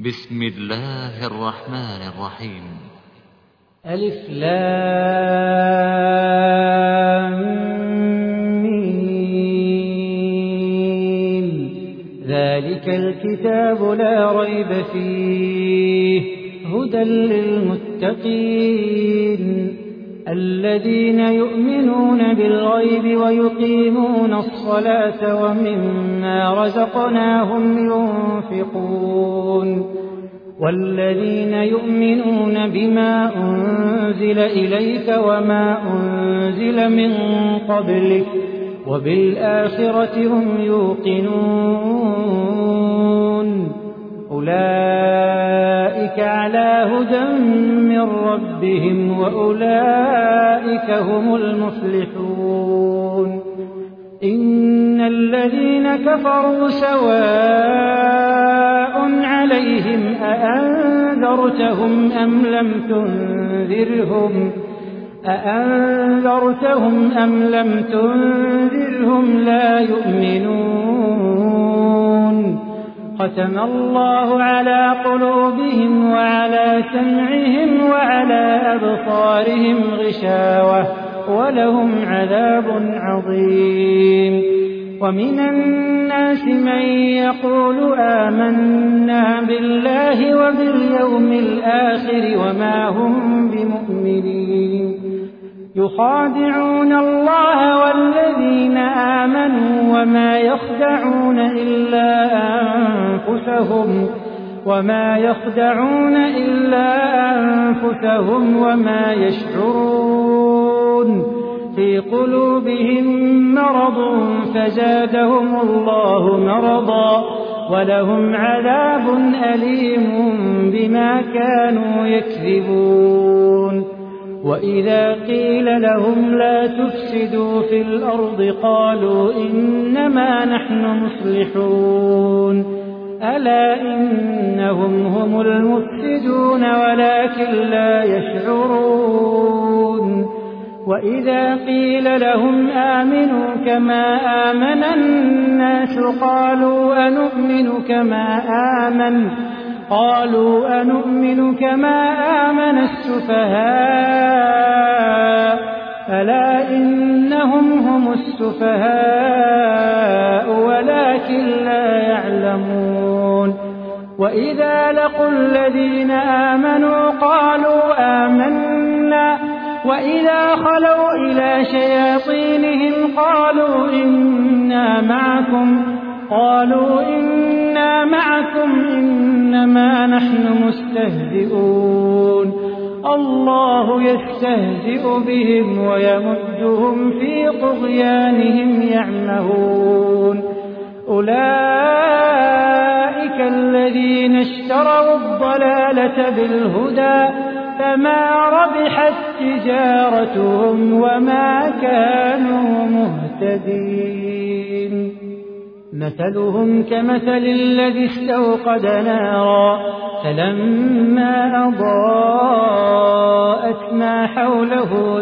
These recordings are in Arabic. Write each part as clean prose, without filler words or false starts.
بسم الله الرحمن الرحيم. ألف لام ميم. ذلك الكتاب لا ريب فيه هدى للمتقين الذين يؤمنون بالغيب ويقيمون الصلاة ومما رزقناهم ينفقون والذين يؤمنون بما أنزل إليك وما أنزل من قبلك وبالآخرة هم يوقنون أولئك على هدى من ربهم وأولئك هم المفلحون. إن الذين كفروا سواء عليهم أأنذرتهم أم لم تنذرهم لا يؤمنون. ختم الله على قلوبهم وعلى سمعهم وعلى أبصارهم غشاوة ولهم عذاب عظيم. ومن الناس من يقول آمنا بالله وباليوم الآخر وما هم بمؤمنين يخادعون الله والذين آمنوا وما يخدعون إلا أنفسهم وما يشعرون. في قلوبهم مرض فزادهم الله مرضا ولهم عذاب أليم بما كانوا يكذبون. وإذا قيل لهم لا تفسدوا في الأرض قالوا إنما نحن مصلحون ألا إنهم هم المفسدون ولكن لا يشعرون. وإذا قيل لهم آمنوا كما آمن الناس قالوا أنؤمن كما آمن السفهاء ألا إنهم هم السفهاء ولكن لا يعلمون. وإذا لقوا الذين آمنوا قالوا آمنا وإذا خلوا إلى شياطينهم قالوا إنا معكم إنما نحن مستهزئون. الله يستهزئ بهم ويمدهم في طغيانهم يعمهون. أولئك الذين اشتروا الضلالة بالهدى فما ربحت تجارتهم وما كانوا مهتدين. مثلهم كمثل الذي استوقد نارا فلما أضاءت ما حوله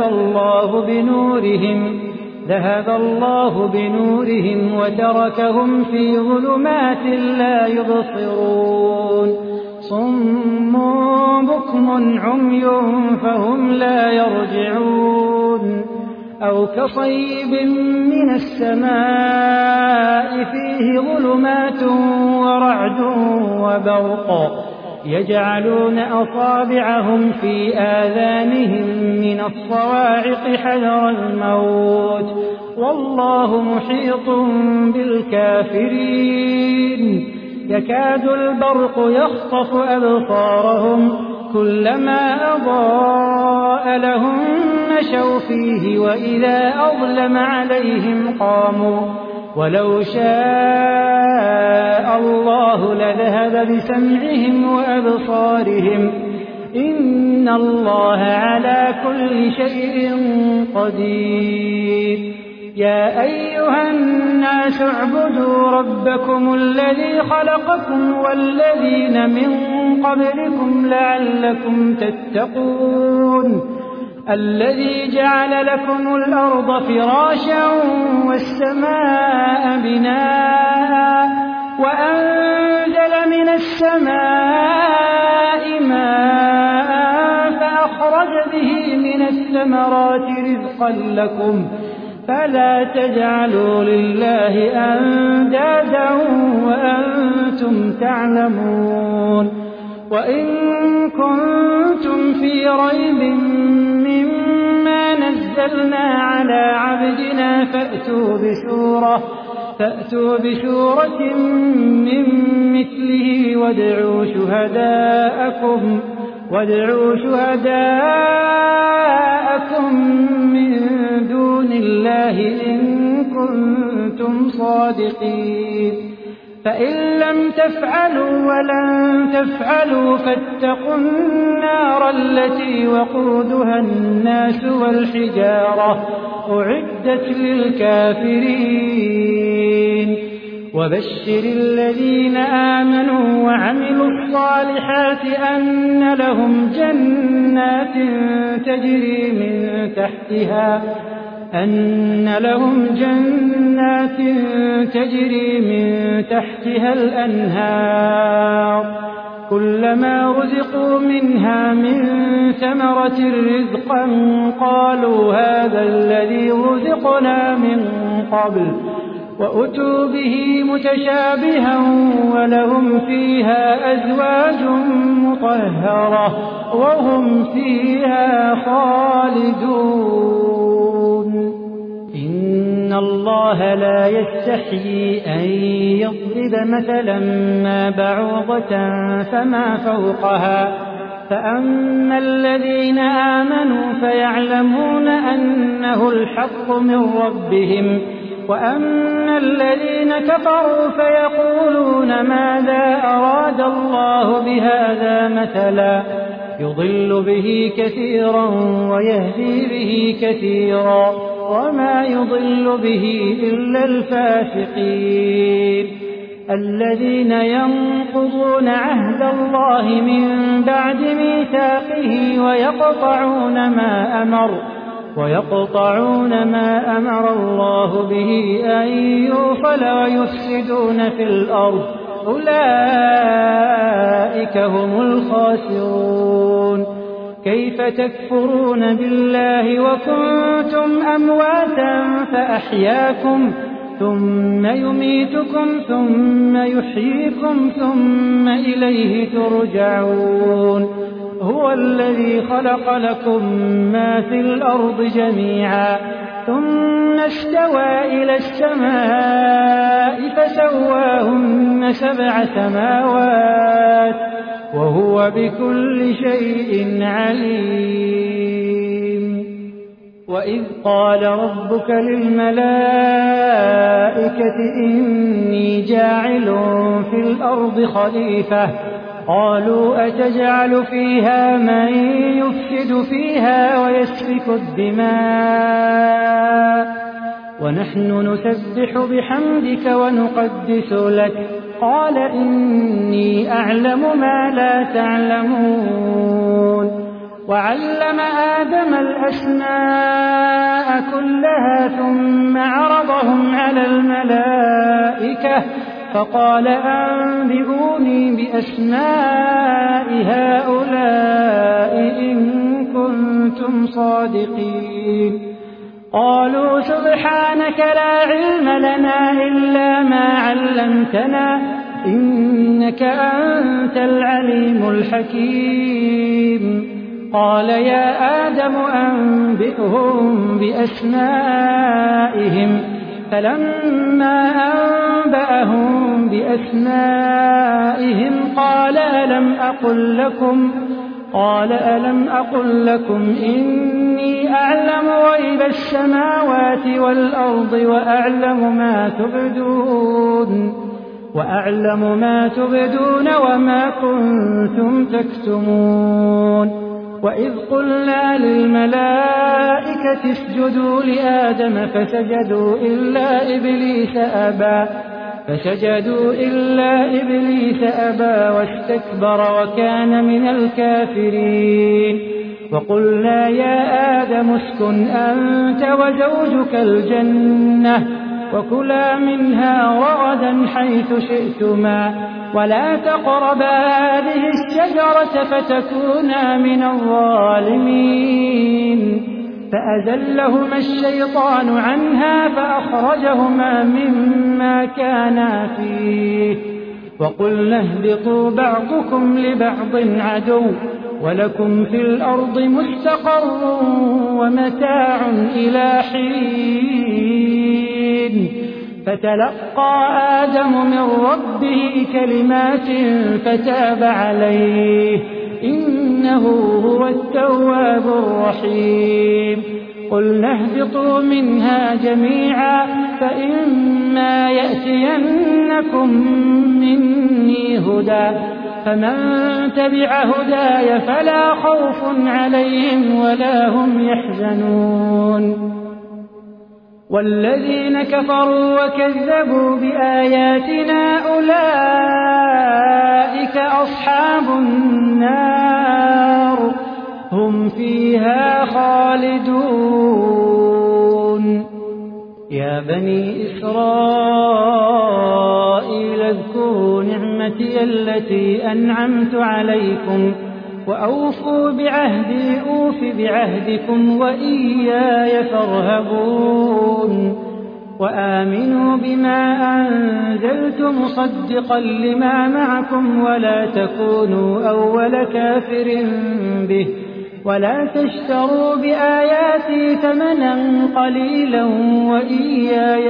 ذهب الله بنورهم وتركهم في ظلمات لا يبصرون. صم بكم عمي فهم لا يرجعون. أو كصيب من السماء فيه ظلمات ورعد وبرق يجعلون أصابعهم في آذانهم من الصواعق حذر الموت والله محيط بالكافرين. يكاد البرق يخطف أبصارهم كلما أضاء لهم مشوا فيه وإذا أظلم عليهم قاموا ولو شاء الله لذهب بسمعهم وأبصارهم إن الله على كل شيء قدير. يا أيها الناس اعبدوا ربكم الذي خلقكم والذين من قبلكم لعلكم تتقون. الذي جعل لكم الأرض فراشا والسماء بناء وأنزل من السماء ماء فأخرج به من الثمرات رزقا لكم فلا تجعلوا لله أندادا وأنتم تعلمون وإن كنتم في ريب مما نزلنا على عبدنا فأتوا بسورة من مثله وادعوا شهداءكم من دون الله إن كنتم صادقين فإن لم تفعلوا ولن تفعلوا فاتقوا النار التي وقودها الناس والحجارة أعدت للكافرين وبشر الذين آمنوا وعملوا الصالحات أن لهم جنات تجري من تحتها الأنهار كلما رزقوا منها من ثمرة رزقا قالوا هذا الذي رزقنا من قبل وأتوا به متشابها ولهم فيها أزواج مطهرة وهم فيها خالدون إن الله لا يستحيي أن يضرب مثلا ما بعوضة فما فوقها فأما الذين آمنوا فيعلمون أنه الحق من ربهم وأما الذين كفروا فيقولون ماذا أراد الله بهذا مثلا يضل به كثيرا ويهدي به كثيرا وما يضل به إلا الفاسقين الذين ينقضون عهد الله من بعد ميثاقه ويقطعون ما أمر الله به أن يوصل ويفسدون في الأرض أولئك هم الخاسرون كيف تكفرون بالله وكنتم أمواتا فأحياكم ثم يميتكم ثم يحييكم ثم إليه ترجعون هو الذي خلق لكم ما في الأرض جميعا ثم استوى إلى السماء فسواهن 7 سماوات وهو بكل شيء عليم وإذ قال ربك للملائكة إني جاعل في الأرض خليفة قالوا أتجعل فيها من يفسد فيها ويسفك الدماء ونحن نسبح بحمدك ونقدس لك قال إني أعلم ما لا تعلمون وعلم آدم الأسماء كلها ثم عرضهم على الملائكة فقال أنبئوني بأسماء هؤلاء إن كنتم صادقين قالوا سبحانك لا علم لنا إلا ما علمتنا إنك أنت العليم الحكيم قال يا آدم أنبئهم بأسمائهم فلما أنبأهم بأسمائهم قال ألم أقل لكم إني أعلم غيب السماوات والأرض وأعلم ما تبدون وما كنتم تكتمون وإذ قلنا للملائكة اسجدوا لآدم فسجدوا إلا إبليس أبى واستكبر وكان من الكافرين وقلنا يا آدم اسكن أنت وزوجك الجنة وكلا منها رغدا حيث شئتما ولا تقربا هذه الشجرة فتكونا من الظالمين. فأزلهما الشيطان عنها فأخرجهما مما كانا فيه وقلنا اهبطوا بعضكم لبعض عدو ولكم في الأرض مستقر ومتاع إلى حين. فتلقى آدم من ربه كلمات فتاب عليه إنه هو التواب الرحيم. قلنا اهبطوا منها جميعا فإما يأتينكم مني هدى فمن تبع هداي فلا خوف عليهم ولا هم يحزنون. والذين كفروا وكذبوا بآياتنا أولئك أصحاب النار هم فيها خالدون. يا بني إسرائيل اذكروا نعمتي التي أنعمت عليكم وأوفوا بعهدي أوف بعهدكم وإياي فارهبون. وآمنوا بما أنزلت مصدقا لما معكم ولا تكونوا أول كافر به ولا تشتروا بآياتي ثمنا قليلا وإياي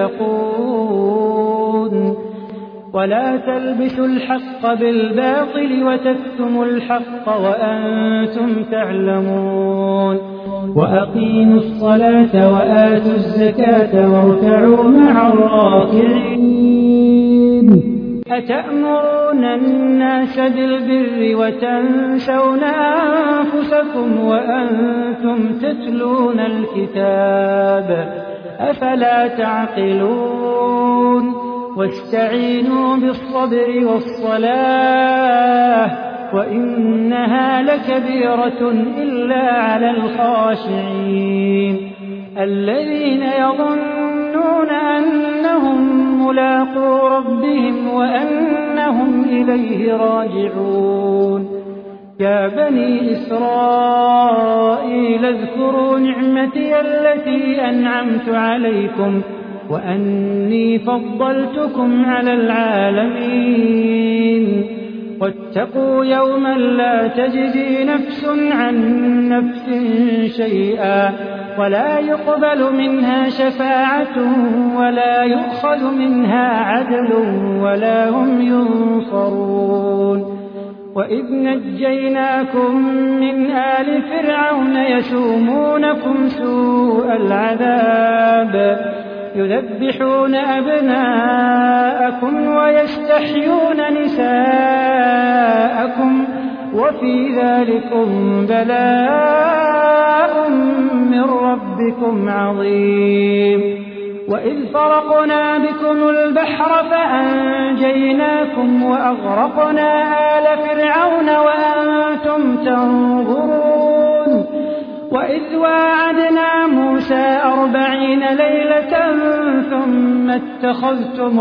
فاتقون. ولا تلبسوا الحق بالباطل وتكتموا الحق وأنتم تعلمون. وأقيموا الصلاة وآتوا الزكاة واركعوا مع الراكعين. أتأمرون الناس بالبر وتنسون أنفسكم وأنتم تتلون الكتاب أفلا تعقلون. واستعينوا بالصبر والصلاة وإنها لكبيرة إلا على الخاشعين الذين يظنون أنهم ملاقو ربهم وأنهم إليه راجعون. يا بني إسرائيل اذكروا نعمتي التي أنعمت عليكم وأني فضلتكم على العالمين. واتقوا يوما لا تجزي نفس عن نفس شيئا ولا يقبل منها شفاعة ولا يؤخذ منها عدل ولا هم ينصرون. وإذ نجيناكم من آل فرعون يسومونكم سوء العذاب يذبحون أبناءكم ويستحيون نساءكم وفي ذلكم بلاء من ربكم عظيم. وإذ فرقنا بكم البحر فأنجيناكم وأغرقنا آل فرعون وأنتم تنظرون. وإذ واعدنا موسى 40 ليلة ثم اتخذتم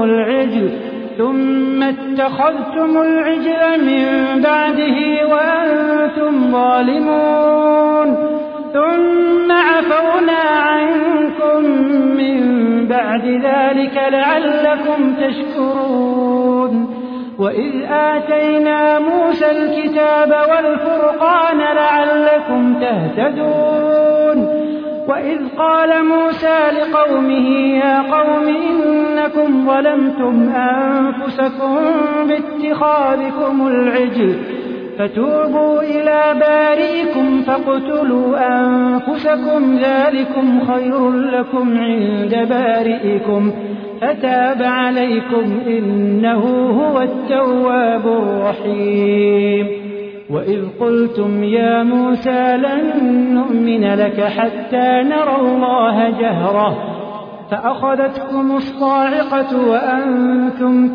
العجل من بعده وأنتم ظالمون ثم عفونا عنكم من بعد ذلك لعلكم تشكرون. وإذ آتينا موسى الكتاب والفرقان لعلكم تهتدون. وإذ قال موسى لقومه يا قوم إنكم ظلمتم أنفسكم باتخاذكم العجل فتوبوا إلى بارئكم فاقتلوا أنفسكم ذلكم خير لكم عند بارئكم فتاب عليكم إنه هو التواب الرحيم. وإذ قلتم يا موسى لن نؤمن لك حتى نرى الله جهرة فأخذتكم الصاعقة وأنتم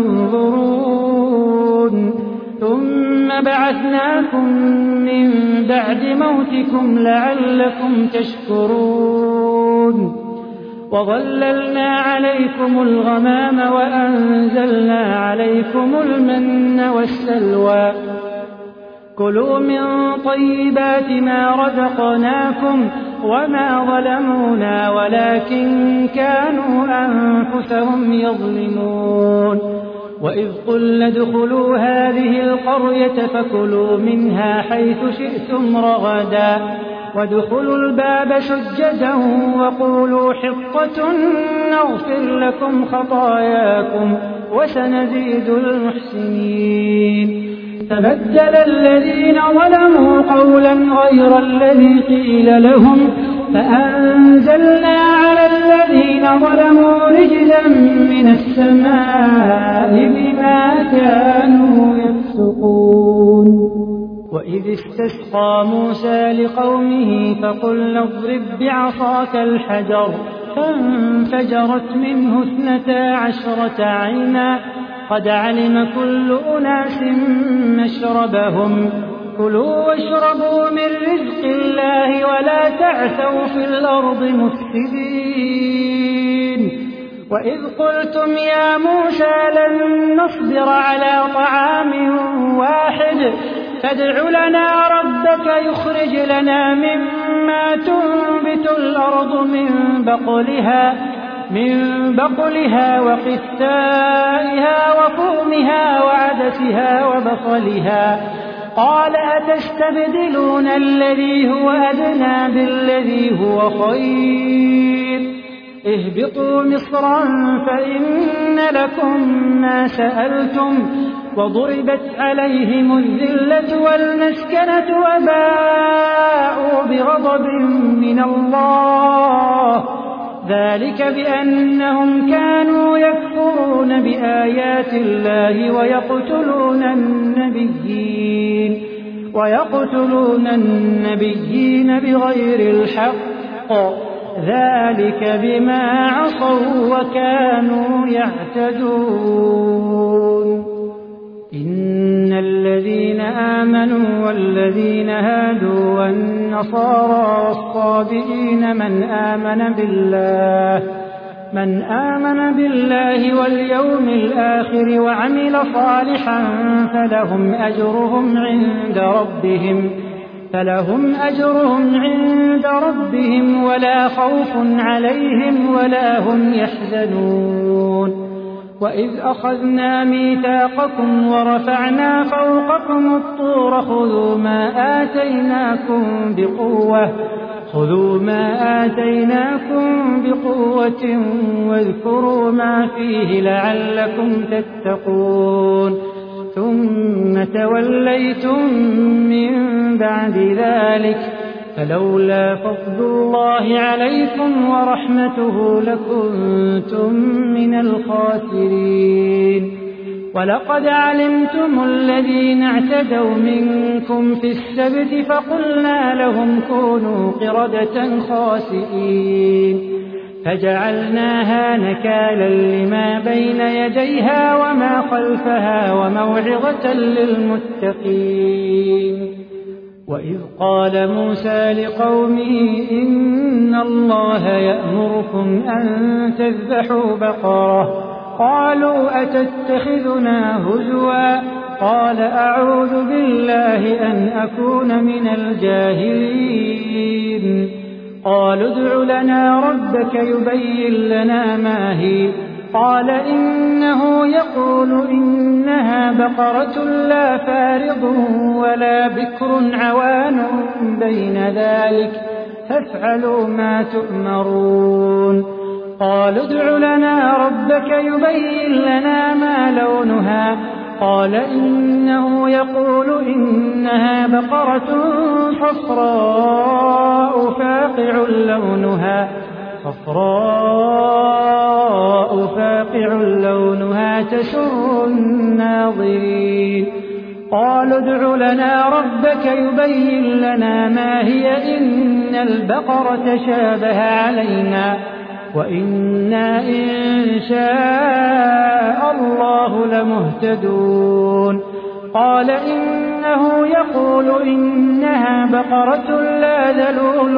تنظرون ثم بعثناكم من بعد موتكم لعلكم تشكرون. وظللنا عليكم الغمام وأنزلنا عليكم المن والسلوى كلوا من طيبات ما رزقناكم وما ظلمونا ولكن كانوا أنفسهم يظلمون وإذ قلنا ادخلوا هذه القرية فكلوا منها حيث شئتم رغدا وادخلوا الباب سجدا وقولوا حطة نغفر لكم خطاياكم وسنزيد المحسنين فبدل الذين ظلموا قولا غير الذي قيل لهم فأنزلنا على الذين ظلموا رجزا من السماء بما كانوا يفسقون وإذ استسقى موسى لقومه فقلنا اضرب بعصاك الحجر فانفجرت منه 12 عينا قد علم كل أناس مشربهم كلوا واشربوا من رزق الله ولا تعثوا في الأرض مفسدين وإذ قلتم يا موسى لن نصبر على طعام واحد فادع لنا ربك يخرج لنا مما تنبت الأرض من بقلها وقثائها وفومها وعدسها وبصلها قال أتستبدلون الذي هو أدنى بالذي هو خير اهبطوا مصرا فإن لكم ما سألتم وضربت عليهم الذلة والمسكنة وباءوا بغضب من الله ذلك بأنهم كانوا يكفرون بآيات الله ويقتلون النبيين بغير الحق ذلك بما عصوا وكانوا يعتدون إن الذين آمنوا والذين هادوا والنصارى والصابئين من آمن بالله واليوم الآخر وعمل صالحا فلهم أجرهم عند ربهم ولا خوف عليهم ولا هم يحزنون وإذ أخذنا ميثاقكم ورفعنا فوقكم الطور خذوا ما آتيناكم بقوة واذكروا ما فيه لعلكم تتقون ثم توليتم من بعد ذلك فلولا فضل الله عليكم ورحمته لكنتم من الخاسرين ولقد علمتم الذين اعتدوا منكم في السبت فقلنا لهم كونوا قردة خاسئين فجعلناها نكالا لما بين يديها وما خلفها وموعظة للمتقين وإذ قال موسى لقومه إن الله يأمركم أن تذبحوا بقرة قالوا أتتخذنا هزوا قال أعوذ بالله أن أكون من الجاهلين قالوا ادع لنا ربك يبين لنا ما هي قال إنه يقول إنها بقرة لا فارض ولا بكر عوان بين ذلك فافعلوا ما تؤمرون قالوا ادع لنا ربك يبين لنا ما لونها قال إنه يقول إنها بقرة صفراء فاقع لونها تسر الناظرين قالوا ادع لنا ربك يبين لنا ما هي إن البقرة شابه علينا وإنا إن شاء الله لمهتدون قال إن أنه يقول إنها بقرة لا ذلول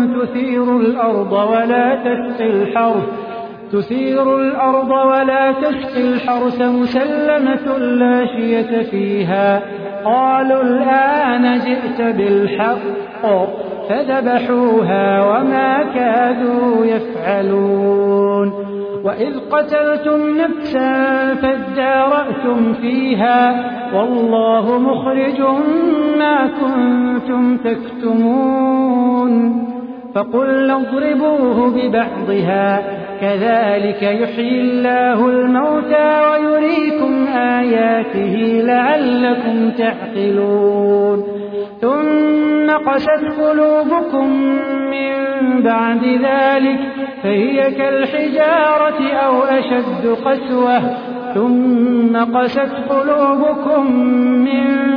تثير الأرض ولا تسقي الحرث مسلمة لا شية فيها. قالوا الآن جئت بالحق، فذبحوها وما كادوا يفعلون. وإذ قتلتم نفسا فادارأتم فيها والله مخرج ما كنتم تكتمون. فقلنا اضربوه ببعضها كذلك يحيي الله الموتى ويريكم آياته لعلكم تعقلون. ثم قست قلوبكم من بعد ذلك فهي كالحجارة أو أشد قسوة. ثم قست قلوبكم من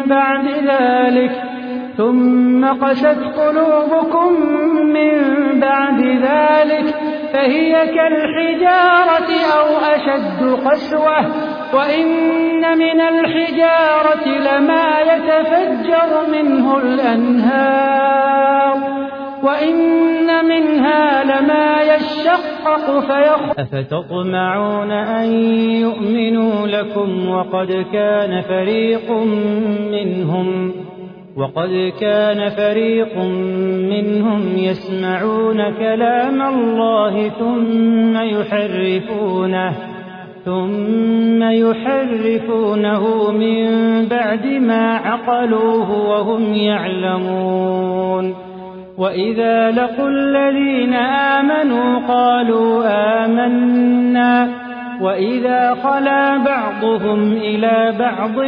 بعد ذلك فهي كالحجارة أو أشد قسوة. وإن من الحجارة لما يتفجر منه الأنهار وإن منها لما يشقق أفتطمعون أن يؤمنوا لكم وقد كان فريق منهم يسمعون كلام الله ثم يحرفونه من بعد ما عقلوه وهم يعلمون. وإذا لقوا الذين آمنوا قالوا آمنا وإذا خلا بعضهم إلى بعض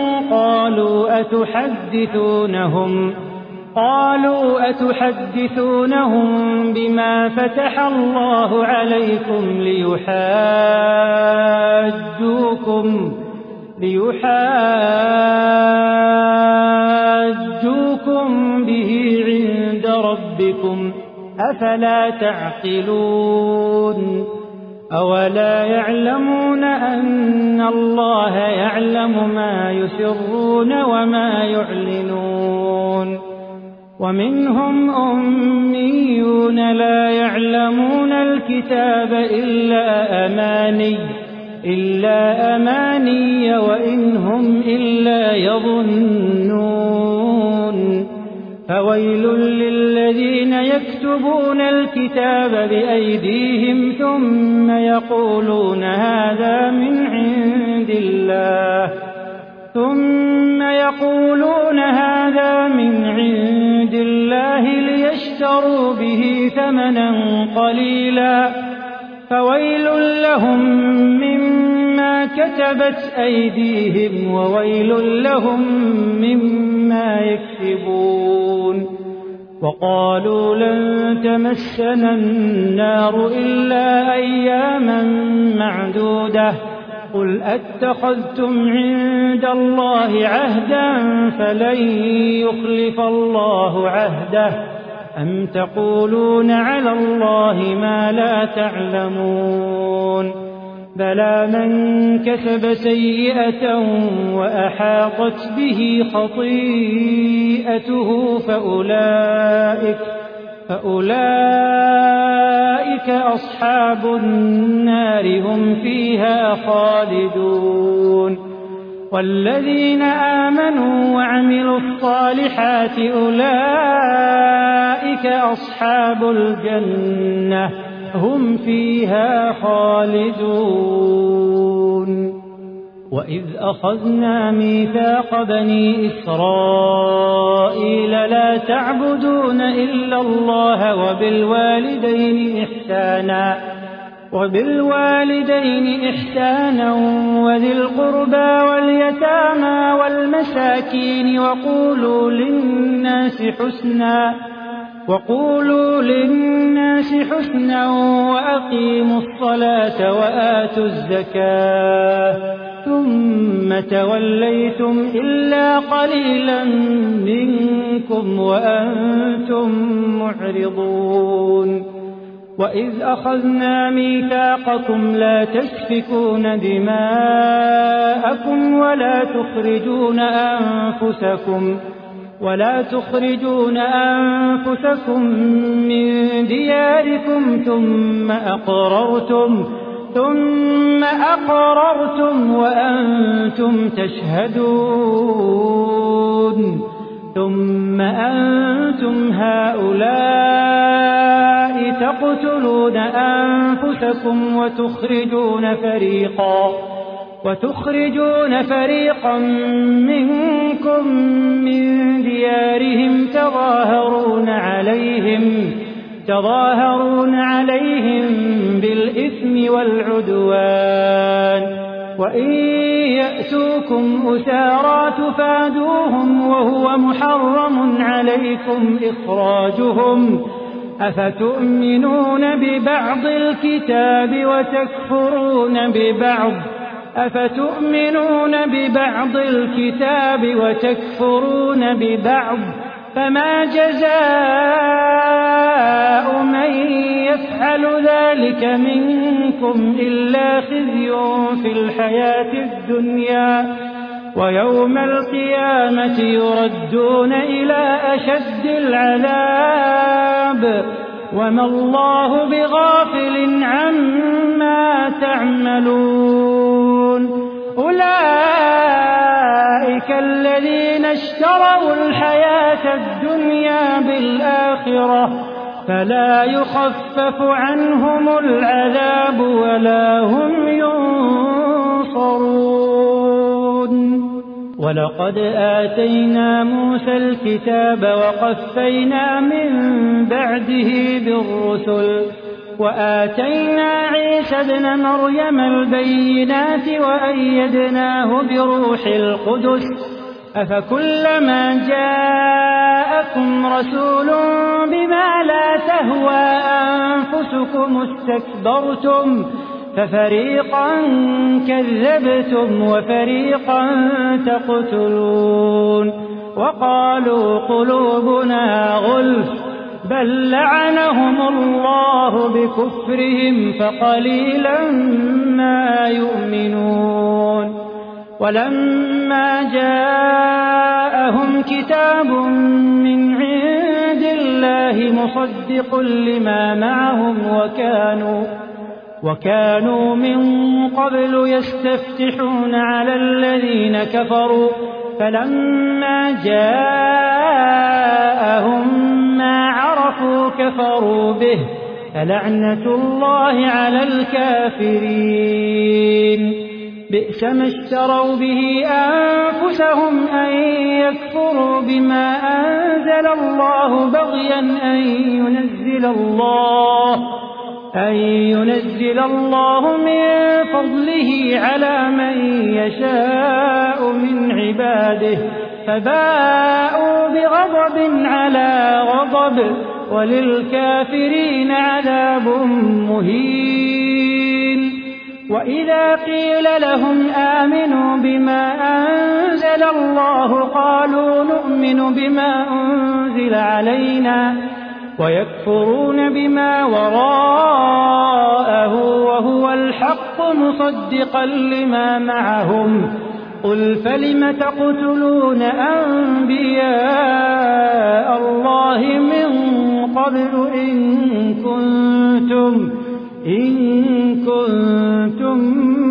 قالوا أتحدثونهم بما فتح الله عليكم ليحاجوكم به عند ربكم أفلا تعقلون. أولا يعلمون أن الله يعلم ما يسرون وما يعلنون. ومنهم أميون لا يعلمون الكتاب إلا أماني وإن هم إلا يظنون. فويل للذين يكتبون الكتاب بأيديهم ثم يقولون هذا من عند الله ليشتروا به ثمنا قليلا فويل لهم مما كتبت أيديهم وويل لهم مما يكسبون. وقالوا لن تمسنا النار إلا أياما معدودة قل أتخذتم عند الله عهدا فلن يخلف الله عهده أم تقولون على الله ما لا تعلمون. بلى من كسب سيئة وأحاطت به خطيئته فأولئك أصحاب النار هم فيها خالدون. والذين آمنوا وعملوا الصالحات أولئك أصحاب الجنة هم فيها خالدون. وإذ أخذنا ميثاق بني إسرائيل لا تعبدون إلا الله وبالوالدين إحسانا وذي القربى واليتامى والمساكين وقولوا للناس حسنا وأقيموا الصلاة وآتوا الزكاة ثم توليتم إلا قليلا منكم وأنتم معرضون. وإذ أخذنا ميثاقكم لا تسفكون دماءكم ولا تخرجون أنفسكم من دياركم ثم أقررتم وأنتم تشهدون ثم أنتم هؤلاء تقتلون أنفسكم وتخرجون فريقا منكم من ديارهم تظاهرون عليهم بالإثم والعدوان وإن يأتوكم أسارى تفادوهم وهو محرم عليكم إخراجهم أفتؤمنون ببعض الكتاب وتكفرون ببعض فما جزاء من يفعل ذلك منكم إلا خزي في الحياة الدنيا ويوم القيامة يردون إلى أشد العذاب وما الله بغافل عما تعملون أولئك الذين اشتروا الحياة الدنيا بالآخرة فلا يخفف عنهم العذاب ولا هم ينصرون ولقد آتينا موسى الكتاب وقفينا من بعده بالرسل وآتينا عيسى ابن مريم البينات وأيدناه بروح القدس أفكلما جاءكم رسول بما لا تهوى أنفسكم استكبرتم ففريقا كذبتم وفريقا تقتلون وقالوا قلوبنا غلف بل لعنهم الله بكفرهم فقليلا ما يؤمنون ولما جاءهم كتاب من عند الله مصدق لما معهم وكانوا من قبل يستفتحون على الذين كفروا فلما جاءهم ما عرفوا كفروا به فلعنة الله على الكافرين بئس ما اشتروا به أنفسهم أن يكفروا بما أنزل الله بغيا أن ينزل الله من فضله على من يشاء من عباده فباءوا بغضب على غضب وللكافرين عذاب مهين وإذا قيل لهم آمنوا بما أنزل الله قالوا نؤمن بما أنزل علينا ويكفرون بما وراءه وهو الحق مصدقا لما معهم قل فلم تقتلون أنبياء الله من قبل إن كنتم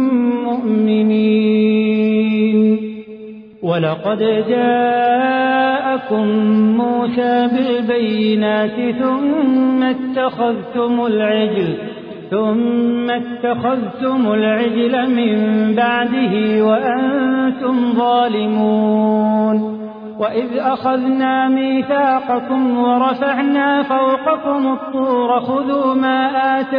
مؤمنين ولقد جاءكم موسى بالبينات ثم اتخذتم العجل من بعده وأنتم ظالمون وإذ أخذنا ميثاقكم ورفعنا فوقكم الطور خذوا ما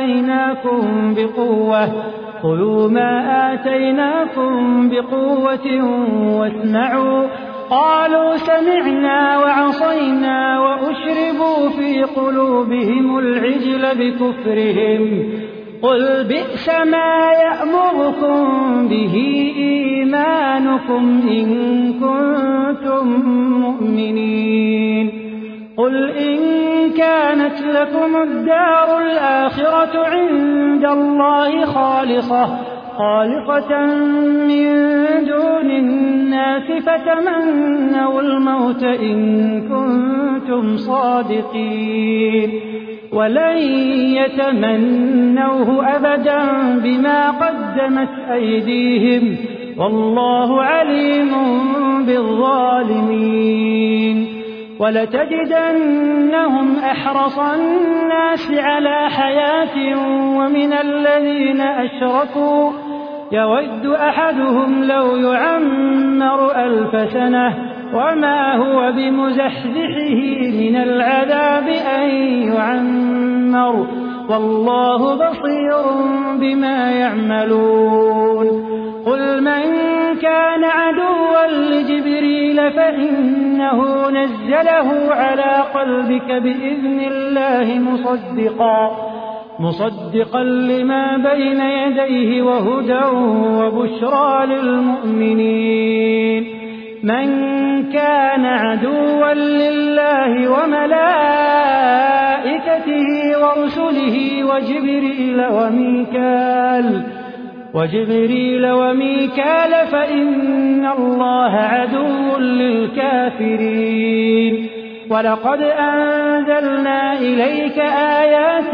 آتيناكم بقوة واسمعوا قالوا سمعنا وعصينا وأشربوا في قلوبهم العجل بكفرهم قل بئس ما يأمركم به إيمانكم إن كنتم مؤمنين قل إن كانت لكم الدار الآخرة عند الله خالصة من دون الناس فتمنوا الموت إن كنتم صادقين ولن يتمنوه أبدا بما قدمت أيديهم والله عليم بالظالمين ولتجدنهم أحرص الناس على حياة ومن الذين أشركوا يود أحدهم لو يعمر 1000 سنة وما هو بمزحزحه من العذاب أن يعمر والله بصير بما يعملون قل من كان عدوا لجبريل فإنه نزله على قلبك بإذن الله مصدقا لما بين يديه وهدى وبشرى للمؤمنين من كان عدوا لله وملائكته ورسله وجبريل وميكال فإن الله عدو للكافرين ولقد أنزلنا إليك آيات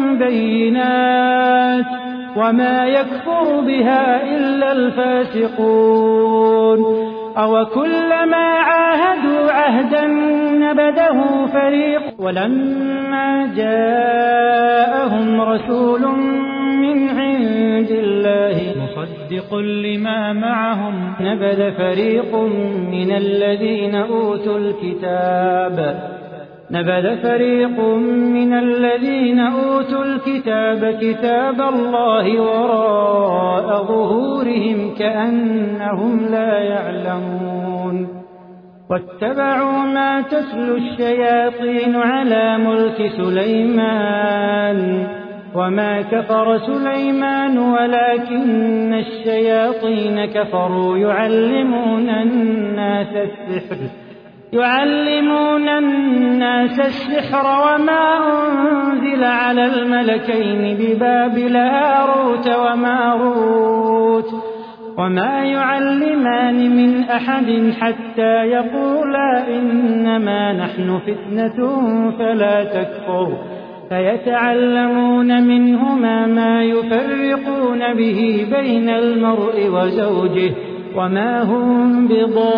بينات وما يكفر بها إلا الفاسقون أوكلما عاهدوا عهدا نبذه فريق ولما جاءهم رسول من عند الله مصدق لما معهم نبذ فريق من الذين أوتوا الكتاب كتاب الله وراء ظهورهم كأنهم لا يعلمون واتبعوا ما تتلو الشياطين على ملك سليمان وما كفر سليمان ولكن الشياطين كفروا يعلمون الناس السحر وما أنزل على الملكين ببابل هاروت وماروت وما يعلمان من أحد حتى يقولا إنما نحن فتنة فلا تكفر فيتعلمون منهما ما يفرقون به بين المرء وزوجه وما هم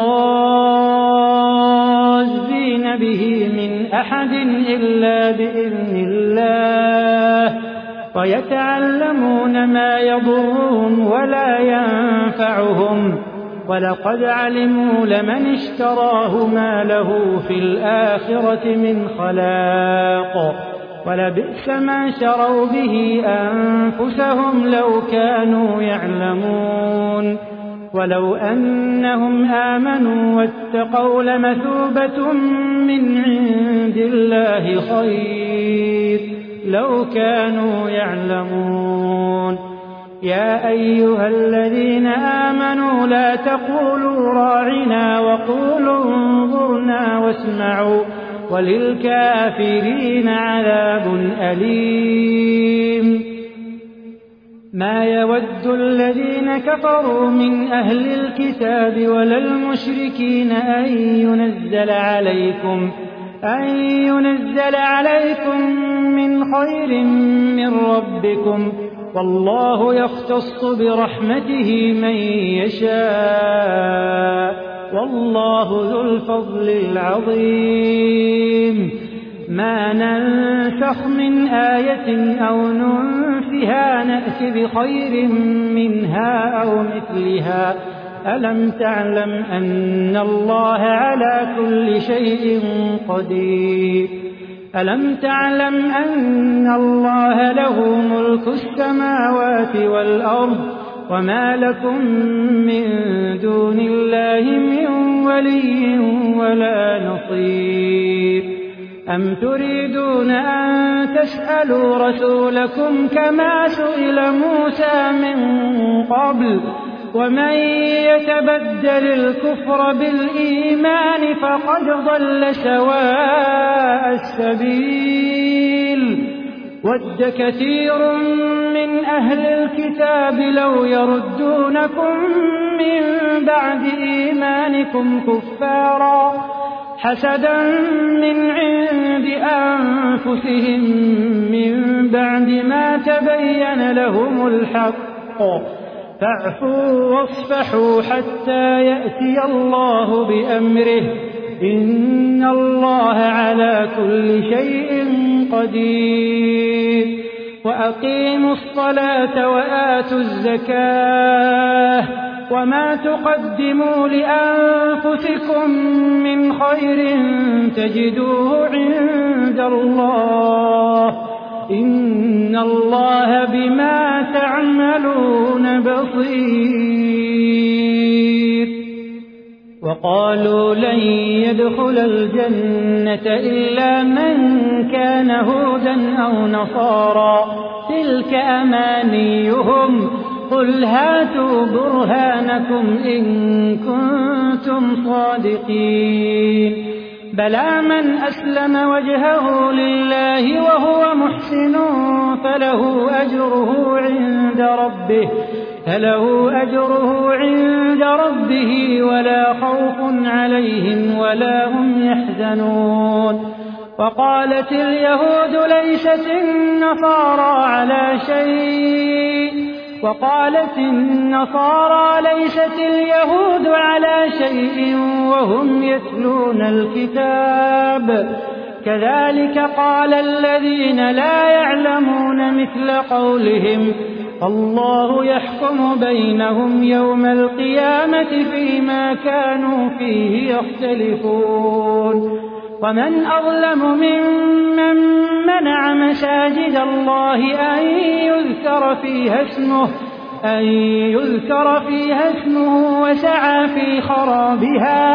بضازين به من أحد إلا بإذن الله ويتعلمون ما يضرهم ولا ينفعهم ولقد علموا لمن اشتراه ما له في الآخرة من خلاق ولبئس ما شروا به أنفسهم لو كانوا يعلمون ولو أنهم آمنوا واتقوا لمثوبة من عند الله خير لو كانوا يعلمون يا أيها الذين آمنوا لا تقولوا راعنا وقولوا انظرنا واسمعوا وللكافرين عذاب أليم ما يود الذين كفروا من أهل الكتاب ولا المشركين أن ينزل عليكم من خير من ربكم والله يختص برحمته من يشاء والله ذو الفضل العظيم ما ننسخ من آية أو ننسها نأت بخير منها أو مثلها ألم تعلم أن الله على كل شيء قدير ألم تعلم أن الله له ملك السماوات والأرض وما لكم من دون الله من ولي ولا نصير أم تريدون أن تسألوا رسولكم كما سئل موسى من قبل ومن يتبدل الكفر بالإيمان فقد ضل سواء السبيل. ود كثير من أهل الكتاب لو يردونكم من بعد إيمانكم كفارا حسدا من عند أنفسهم من بعد ما تبين لهم الحق، فاعفوا واصفحوا حتى يأتي الله بأمره، إن الله على كل شيء قدير. وأقيموا الصلاة وآتوا الزكاة وما تقدموا لأنفسكم من خير تجدوه عند الله، إن الله بما تعملون بصير. وقالوا لن يدخل الجنة إلا من كان هودا أو نصارى تلك أمانيهم قل هاتوا برهانكم إن كنتم صادقين. بلى من أسلم وجهه لله وهو محسن فله أجره عند ربه ولا خوف عليهم ولا هم يحزنون. وقالت اليهود ليست النصارى على شيء وهم يتلون الكتاب، كذلك قال الذين لا يعلمون مثل قولهم، الله يحكم بينهم يوم القيامة فيما كانوا فيه يختلفون. ومن أظلم ممن منع مساجد الله أن يذكر فيها اسمه وسعى في خرابها،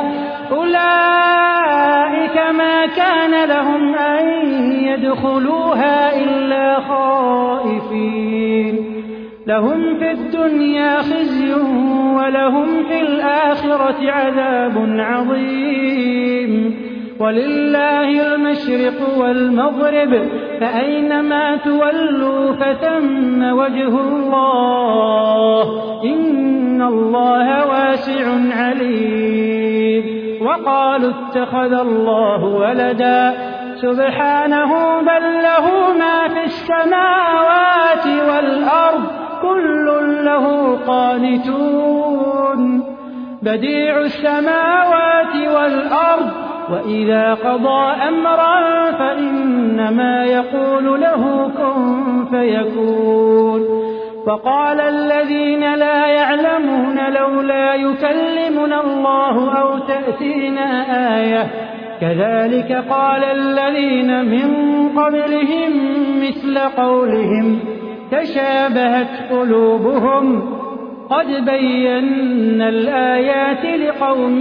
أولئك ما كان لهم أن يدخلوها إلا خائفين، لهم في الدنيا خزي ولهم في الآخرة عذاب عظيم. ولله المشرق والمغرب فأينما تولوا فثم وجه الله، إن الله واسع عليم. وقالوا اتخذ الله ولدا سبحانه بل له ما في السماوات والأرض كل له قانتون. بديع السماوات والأرض وإذا قضى أمرا فإنما يقول له كن فيكون. وقال الذين لا يعلمون لولا يكلمنا الله أو تأتينا آية، كذلك قال الذين من قبلهم مثل قولهم تشابهت قلوبهم قد بينا الآيات لقوم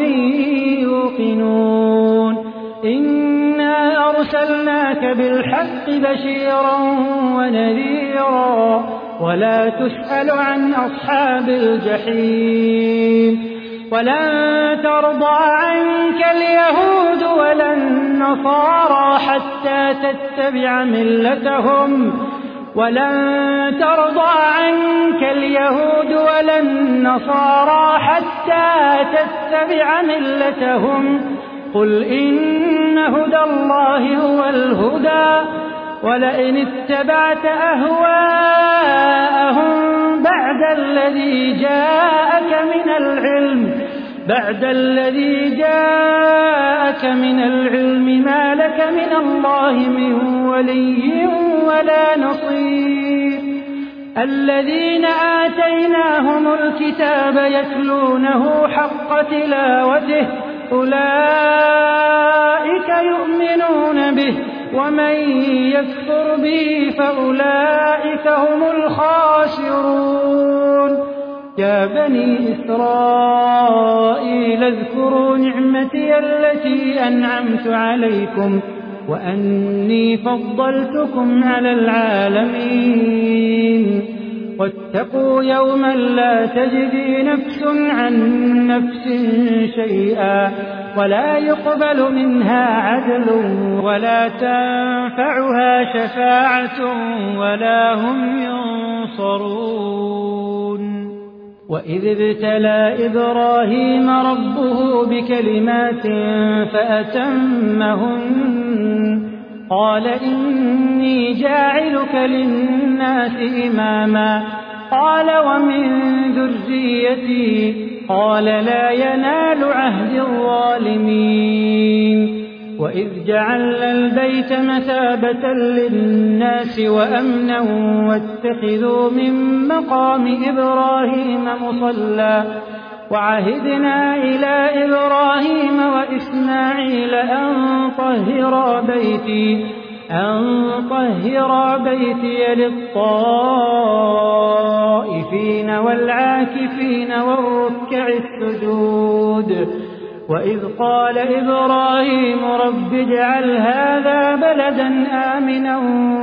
يوقنون. إنا أرسلناك بالحق بشيرا ونذيرا ولا تسأل عن أصحاب الجحيم. ولن ترضى عنك اليهود ولا النصارى حتى تتبع ملتهم قل إن هدى الله هو الهدى ولئن اتبعت أهواءهم بعد الذي جاءك من العلم ما لك من الله من ولي ولا نصير. الذين آتيناهم الكتاب يتلونه حق تلاوته أولئك يؤمنون به ومن يكفر به فأولئك هم الخاسرون. يا بني إسرائيل اذكروا نعمتي التي أنعمت عليكم وأني فضلتكم على العالمين. واتقوا يوما لا تجزي نفس عن نفس شيئا ولا يقبل منها عدل ولا تنفعها شفاعة ولا هم ينصرون. وإذ ابتلى إبراهيم ربه بكلمات فأتمهن قال إني جاعلك للناس إماما قال ومن ذريتي قال لا ينال عهد الظالمين. وإذ جعلنا البيت مثابة للناس وأمنا واتخذوا من مقام إبراهيم مصلى وعهدنا إلى إبراهيم وإسماعيل أن طهرا بيتي للطائفين والعاكفين والركع السجود. وإذ قال إبراهيم رب اجعل هذا بلدا آمنا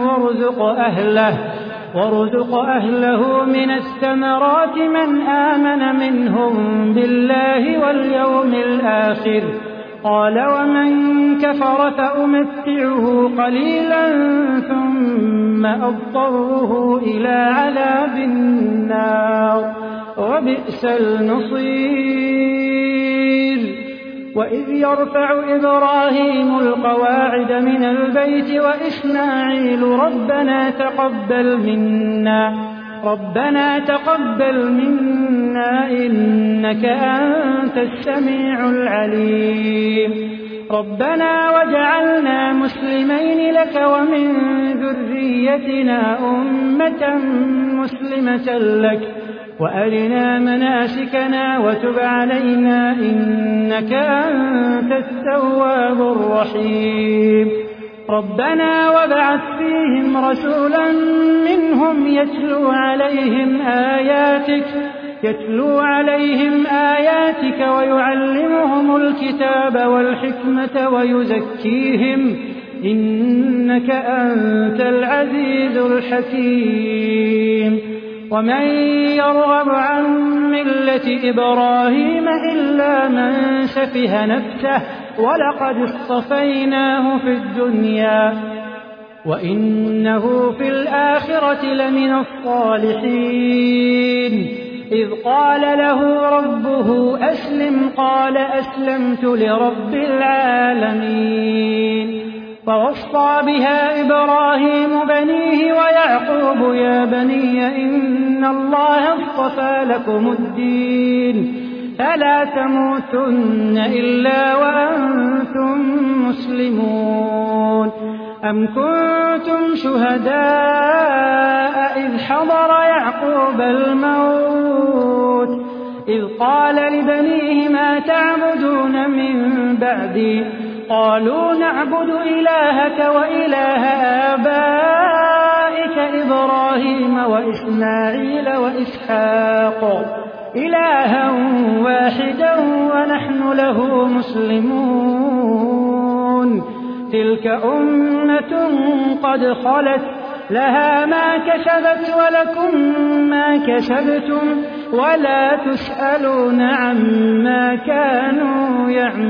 وارزق أهله من الثمرات من آمن منهم بالله واليوم الآخر قال ومن كفر فأمتعه قليلا ثم أضطره إلى عذاب النار وبئس المصير. وإذ يرفع إبراهيم القواعد من البيت وإسماعيل ربنا تقبل منا إنك أنت السميع العليم. ربنا واجعلنا مسلمين لك ومن ذريتنا أمة مسلمة لك وأرنا مناسكنا وتب علينا إنك أنت التواب الرحيم. ربنا وابعث فيهم رسولا منهم يتلو عليهم آياتك ويعلمهم الكتاب والحكمة ويزكيهم إنك أنت العزيز الحكيم. ومن يرغب عن ملة إبراهيم إلا من سفه نفسه ولقد اصطفيناه في الدنيا وإنه في الآخرة لمن الصالحين. إذ قال له ربه أسلم قال أسلمت لرب العالمين. فوصى بها إبراهيم بنيه ويعقوب يا بني إن الله اصطفى لكم الدين فلا تموتن إلا وأنتم مسلمون. أم كنتم شهداء إذ حضر يعقوب الموت إذ قال لبنيه ما تعبدون من بعدي قالوا نعبد إلهك وإله آبائك إبراهيم وإسماعيل وإسحاق إلها واحدا ونحن له مسلمون. تلك أمة قد خلت لها ما كسبت ولكم ما كسبتم ولا تسألون عما كانوا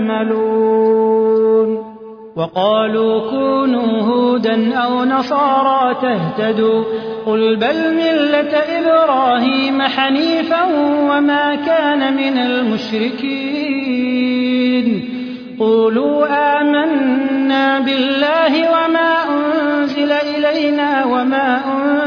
يعملون. وقالوا كونوا هودا أو نصارى تهتدوا قل بل ملة إبراهيم حنيفا وما كان من المشركين. قولوا آمنا بالله وما أنزل إلينا وما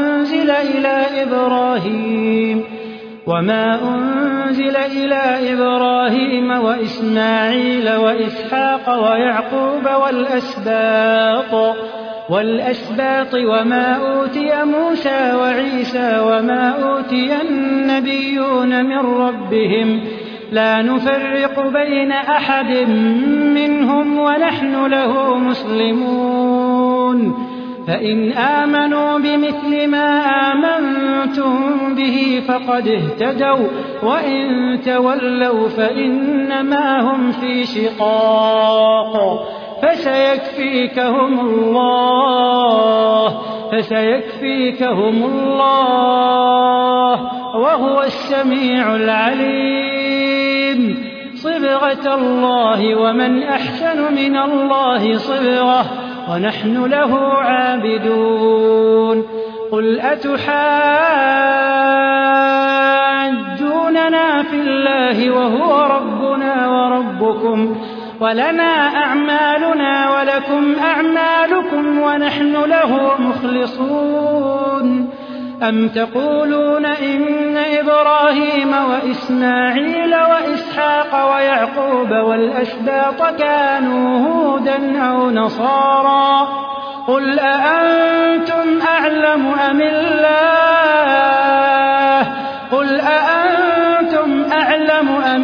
أنزل إلى إبراهيم وإسماعيل وإسحاق ويعقوب والأسباط وما أوتي موسى وعيسى وما أوتي النبيون من ربهم لا نفرق بين أحد منهم ونحن له مسلمون. فإن آمنوا بمثل ما آمنتم به فقد اهتدوا وإن تولوا فإنما هم في شقاق فسيكفيكهم فسيكفيكهم الله وهو السميع العليم. صبغة الله ومن أحسن من الله صبغة ونحن له عابدون. قل أتحاجوننا في الله وهو ربنا وربكم ولنا أعمالنا ولكم أعمالكم ونحن له مخلصون. أم تقولون إن إبراهيم وإسماعيل وإسحاق ويعقوب والأسباط كانوا هودا أو نصارى؟ قل أأنتم أعلم أم الله؟ قل أأنتم أعلم أم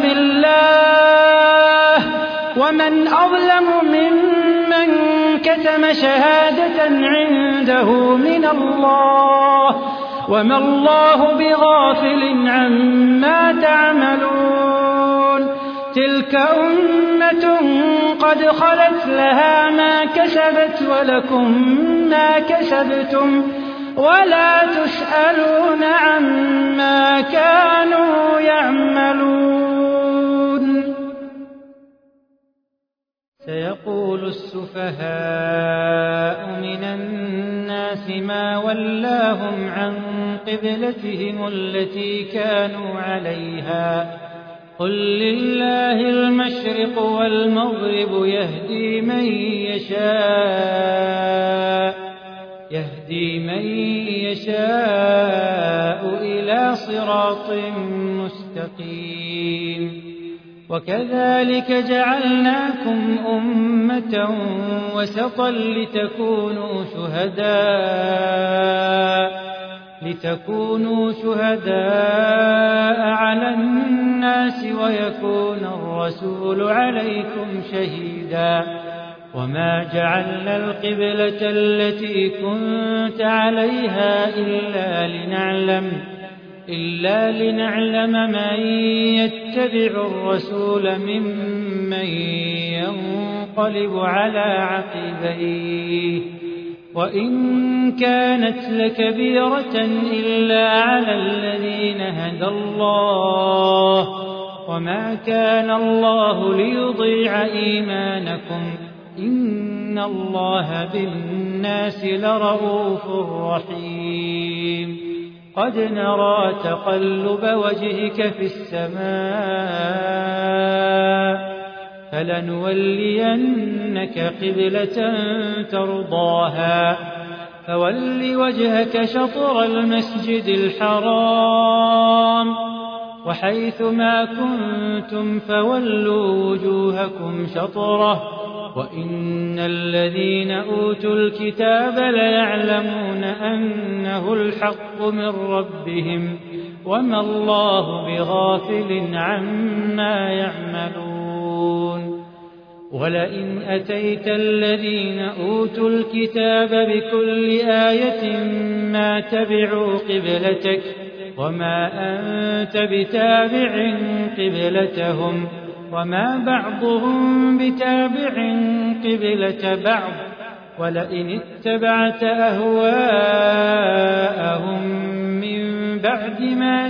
الله؟ ومن أظلم ممن كتم شهادة عنده من الله وما الله بغافل عما تعملون. تلك أمة قد خلت لها ما كسبت ولكم ما كسبتم ولا تسألون عما كانوا يعملون. سيقول السفهاء من الناس ما ولاهم عن قبلتهم التي كانوا عليها قل لله المشرق والمغرب يهدي من يشاء إلى صراط مستقيم. وكذلك جعلناكم أمة وسطا لتكونوا شهداء على الناس ويكون الرسول عليكم شهيدا. وما جعلنا القبلة التي كنت عليها إلا لنعلم من يتبع الرسول ممن ينقلب على عقبيه. وإن كانت لكبيرة إلا على الذين هدى الله وما كان الله ليضيع إيمانكم إن الله بالناس لرءوف رحيم. قد نرى تقلب وجهك في السماء فلنولينك قبلة ترضاها فول وجهك شطر المسجد الحرام وحيث ما كنتم فولوا وجوهكم شطره وإن الذين أوتوا الكتاب ليعلمون أنه الحق من ربهم وما الله بغافل عما يعملون. ولئن أتيت الذين أوتوا الكتاب بكل آية ما تبعوا قبلتك وما أنت بتابع قبلتهم وما بعضهم بتابع قبلة بعض. ولئن اتبعت أهواءهم من بعد ما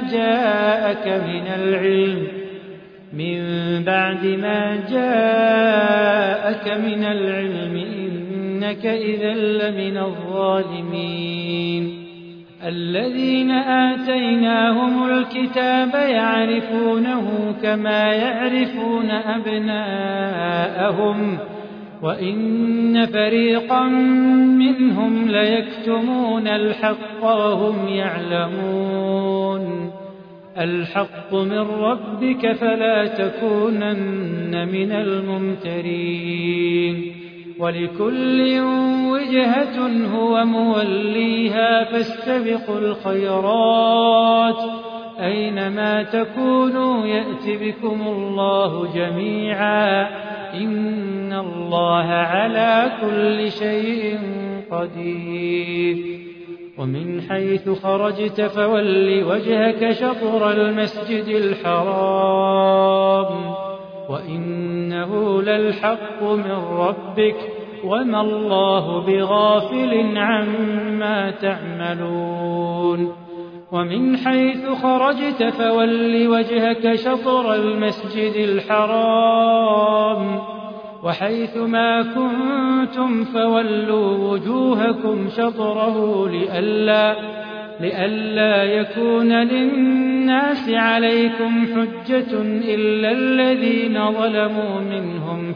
جاءك من العلم إنك إذا لمن الظالمين. الذين آتيناهم الكتاب يعرفونه كما يعرفون أبناءهم وإن فريقا منهم ليكتمون الحق وهم يعلمون. الحق من ربك فلا تكونن من الممترين. ولكل وجهة هو موليها فاستبقوا الخيرات أينما تكونوا يأت بكم الله جميعا إن الله على كل شيء قدير. ومن حيث خرجت فول وجهك شطر المسجد الحرام وإنه للحق من ربك وما الله بغافل عما تعملون ومن حيث خرجت فول وجهك شطر المسجد الحرام وحيث ما كنتم فولوا وجوهكم شطره لئلا يكون للناس عليكم حجة إلا الذين ظلموا منهم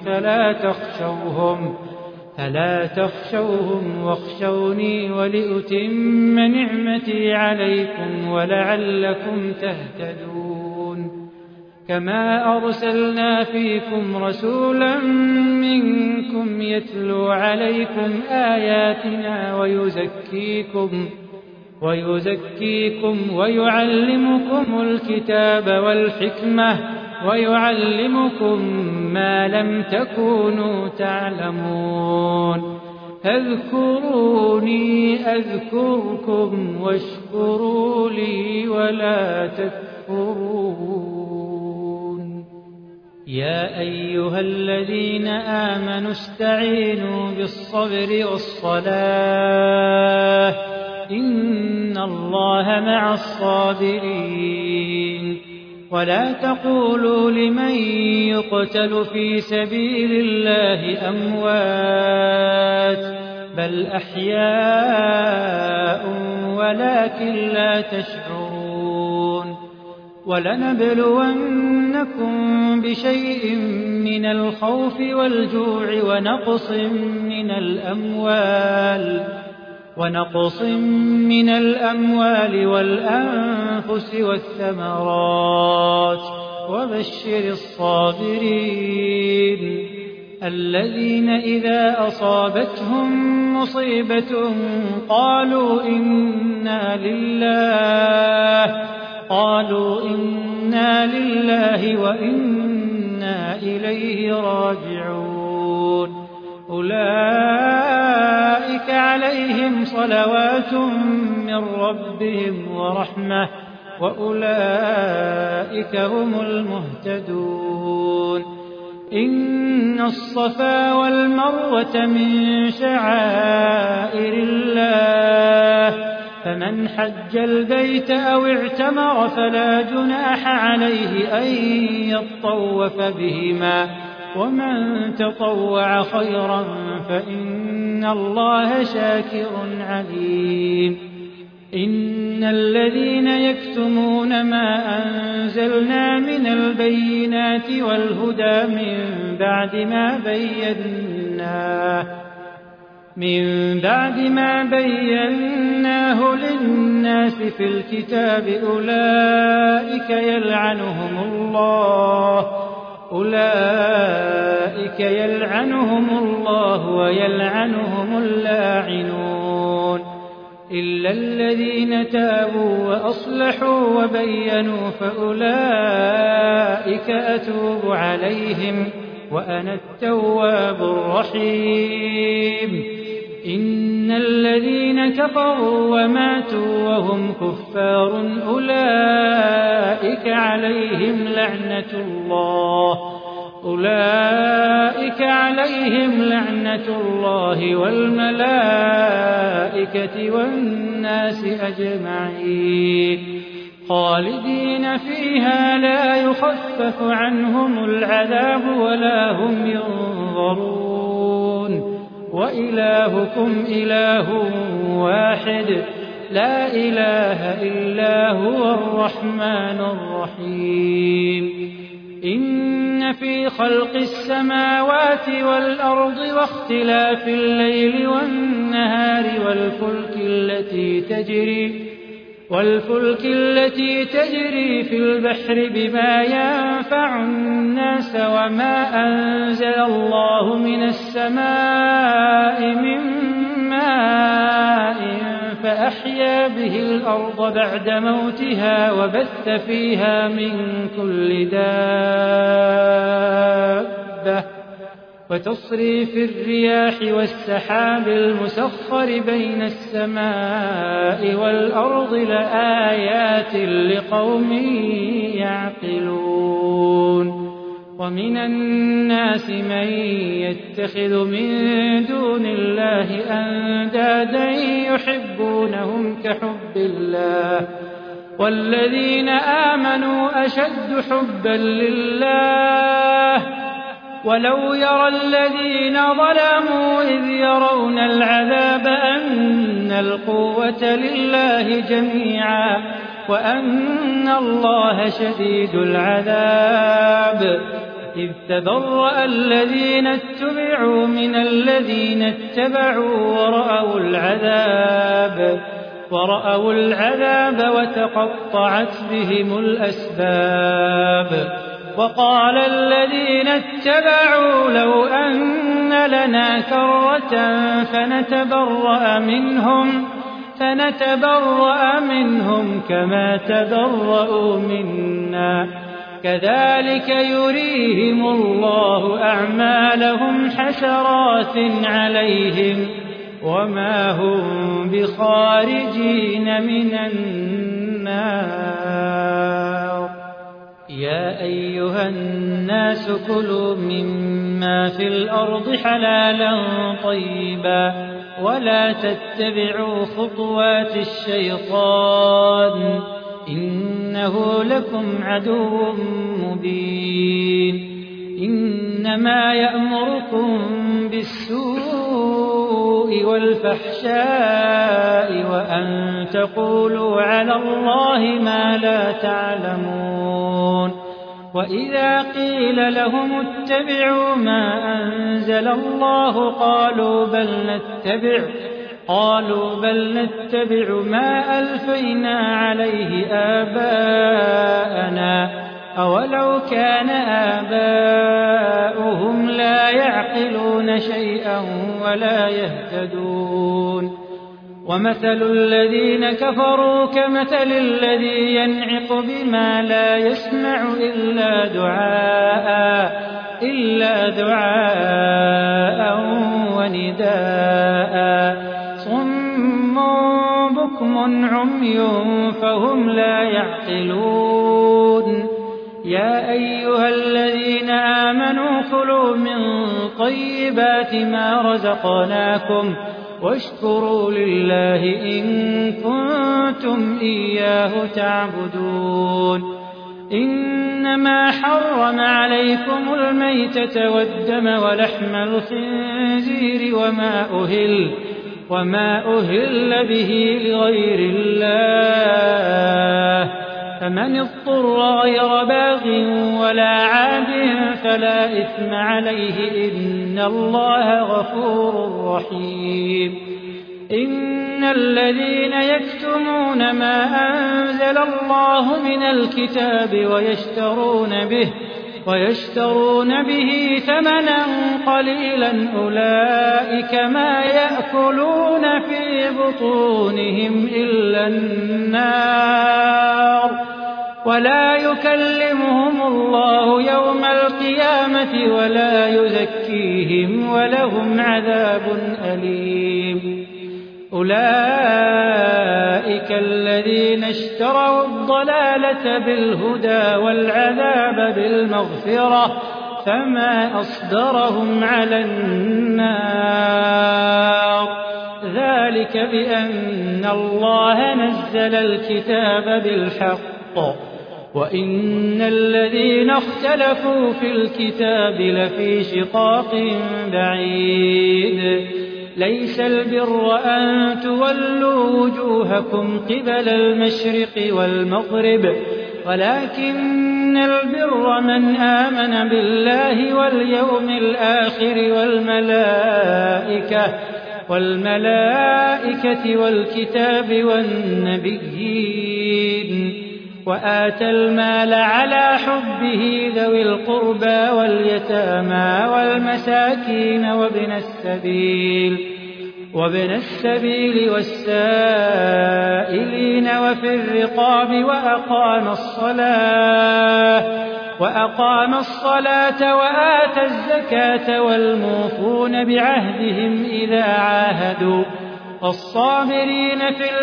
فلا تخشوهم واخشوني ولأتم نعمتي عليكم ولعلكم تهتدون كما أرسلنا فيكم رسولا منكم يتلو عليكم آياتنا ويزكيكم ويعلمكم الكتاب والحكمة ويعلمكم ما لم تكونوا تعلمون فاذكروني أذكركم واشكروا لي ولا تكفرون يا أيها الذين آمنوا استعينوا بالصبر والصلاة إن الله مع الصابرين ولا تقولوا لمن يقتل في سبيل الله أموات بل أحياء ولكن لا تشعرون ولنبلونكم بشيء من الخوف والجوع ونقص من الأموال والأنفس والثمرات وبشر الصابرين الذين إذا أصابتهم مصيبة قالوا إنا لله وإنا إليه راجعون أولئك عليهم صلوات من ربهم ورحمة وأولئك هم المهتدون إن الصفا والمروة من شعائر الله فمن حج البيت أو اعتمر فلا جناح عليه أن يطوف بهما ومن تطوع خيرا فإن الله شاكر عليم إن الذين يكتمون ما أنزلنا من البينات والهدى من بعد ما بيناه للناس في الكتاب أولئك يلعنهم الله ويلعنهم اللاعنون إلا الذين تابوا وأصلحوا وبينوا فأولئك أتوب عليهم وأنا التواب الرحيم إن الذين كفروا وماتوا وهم كفار أولئك عليهم لعنة الله والملائكة والناس أجمعين خالدين فيها لا يخفف عنهم العذاب ولا هم ينظرون وإلهكم إله واحد لا إله إلا هو الرحمن الرحيم إن في خلق السماوات والأرض واختلاف الليل والنهار والفلك التي تجري في البحر بما ينفع الناس وما أنزل الله من السماء من ماء فأحيا به الأرض بعد موتها وبث فيها من كل دابة وتصريف الرياح والسحاب المسخر بين السماء والأرض لآيات لقوم يعقلون ومن الناس من يتخذ من دون الله أندادا يحبونهم كحب الله والذين آمنوا أشد حبا لله ولو يرى الذين ظلموا إذ يرون العذاب أن القوة لله جميعا وأن الله شديد العذاب إذ تبرأ الذين اتبعوا من الذين اتبعوا ورأوا العذاب وتقطعت بهم الأسباب وقال الذين اتبعوا لو أن لنا كرة فنتبرأ منهم كما تبرأوا منا كذلك يريهم الله أعمالهم حسرات عليهم وما هم بخارجين من النار يا أيها الناس كلوا مما في الأرض حلالا طيبا ولا تتبعوا خطوات الشيطان إنه لكم عدو مبين إنما يأمركم بالسوء والفحشاء وأن تقولوا على الله ما لا تعلمون وإذا قيل لهم اتبعوا ما أنزل الله قالوا بل نتبع ما ألفينا عليه آباءنا أولو كان آباؤهم لا يعقلون شيئا ولا يهتدون ومثل الذين كفروا كمثل الذي ينعق بما لا يسمع إلا دعاء ونداء صم بكم عمي فهم لا يعقلون يا أيها الذين آمنوا كلوا من طيبات ما رزقناكم واشكروا لله إن كنتم إياه تعبدون إنما حرم عليكم الميتة والدم ولحم الخنزير وما أهل به لغير الله فمن اضطر غير باغ ولا عاد فلا إثم عليه إن الله غفور رحيم إن الذين يكتمون ما أنزل الله من الكتاب ويشترون به ثمنا قليلا أولئك ما يأكلون في بطونهم إلا النار ولا يكلمهم الله يوم القيامة ولا يزكيهم ولهم عذاب أليم أولئك الذين اشتروا الضلالة بالهدى والعذاب بالمغفرة فما أصبرهم على النار ذلك بأن الله نزل الكتاب بالحق وإن الذين اختلفوا في الكتاب لفي شقاق بعيد ليس البر أن تولوا وجوهكم قبل المشرق والمغرب ولكن البر من آمن بالله واليوم الآخر والملائكة والكتاب والنبيين وآتى المال على حبه ذوي القربى واليتامى والمساكين وابن السبيل والسائلين وفي الرقاب وأقام الصلاة وآتى الزكاة والموفون بعهدهم إذا عاهدوا الصابرين في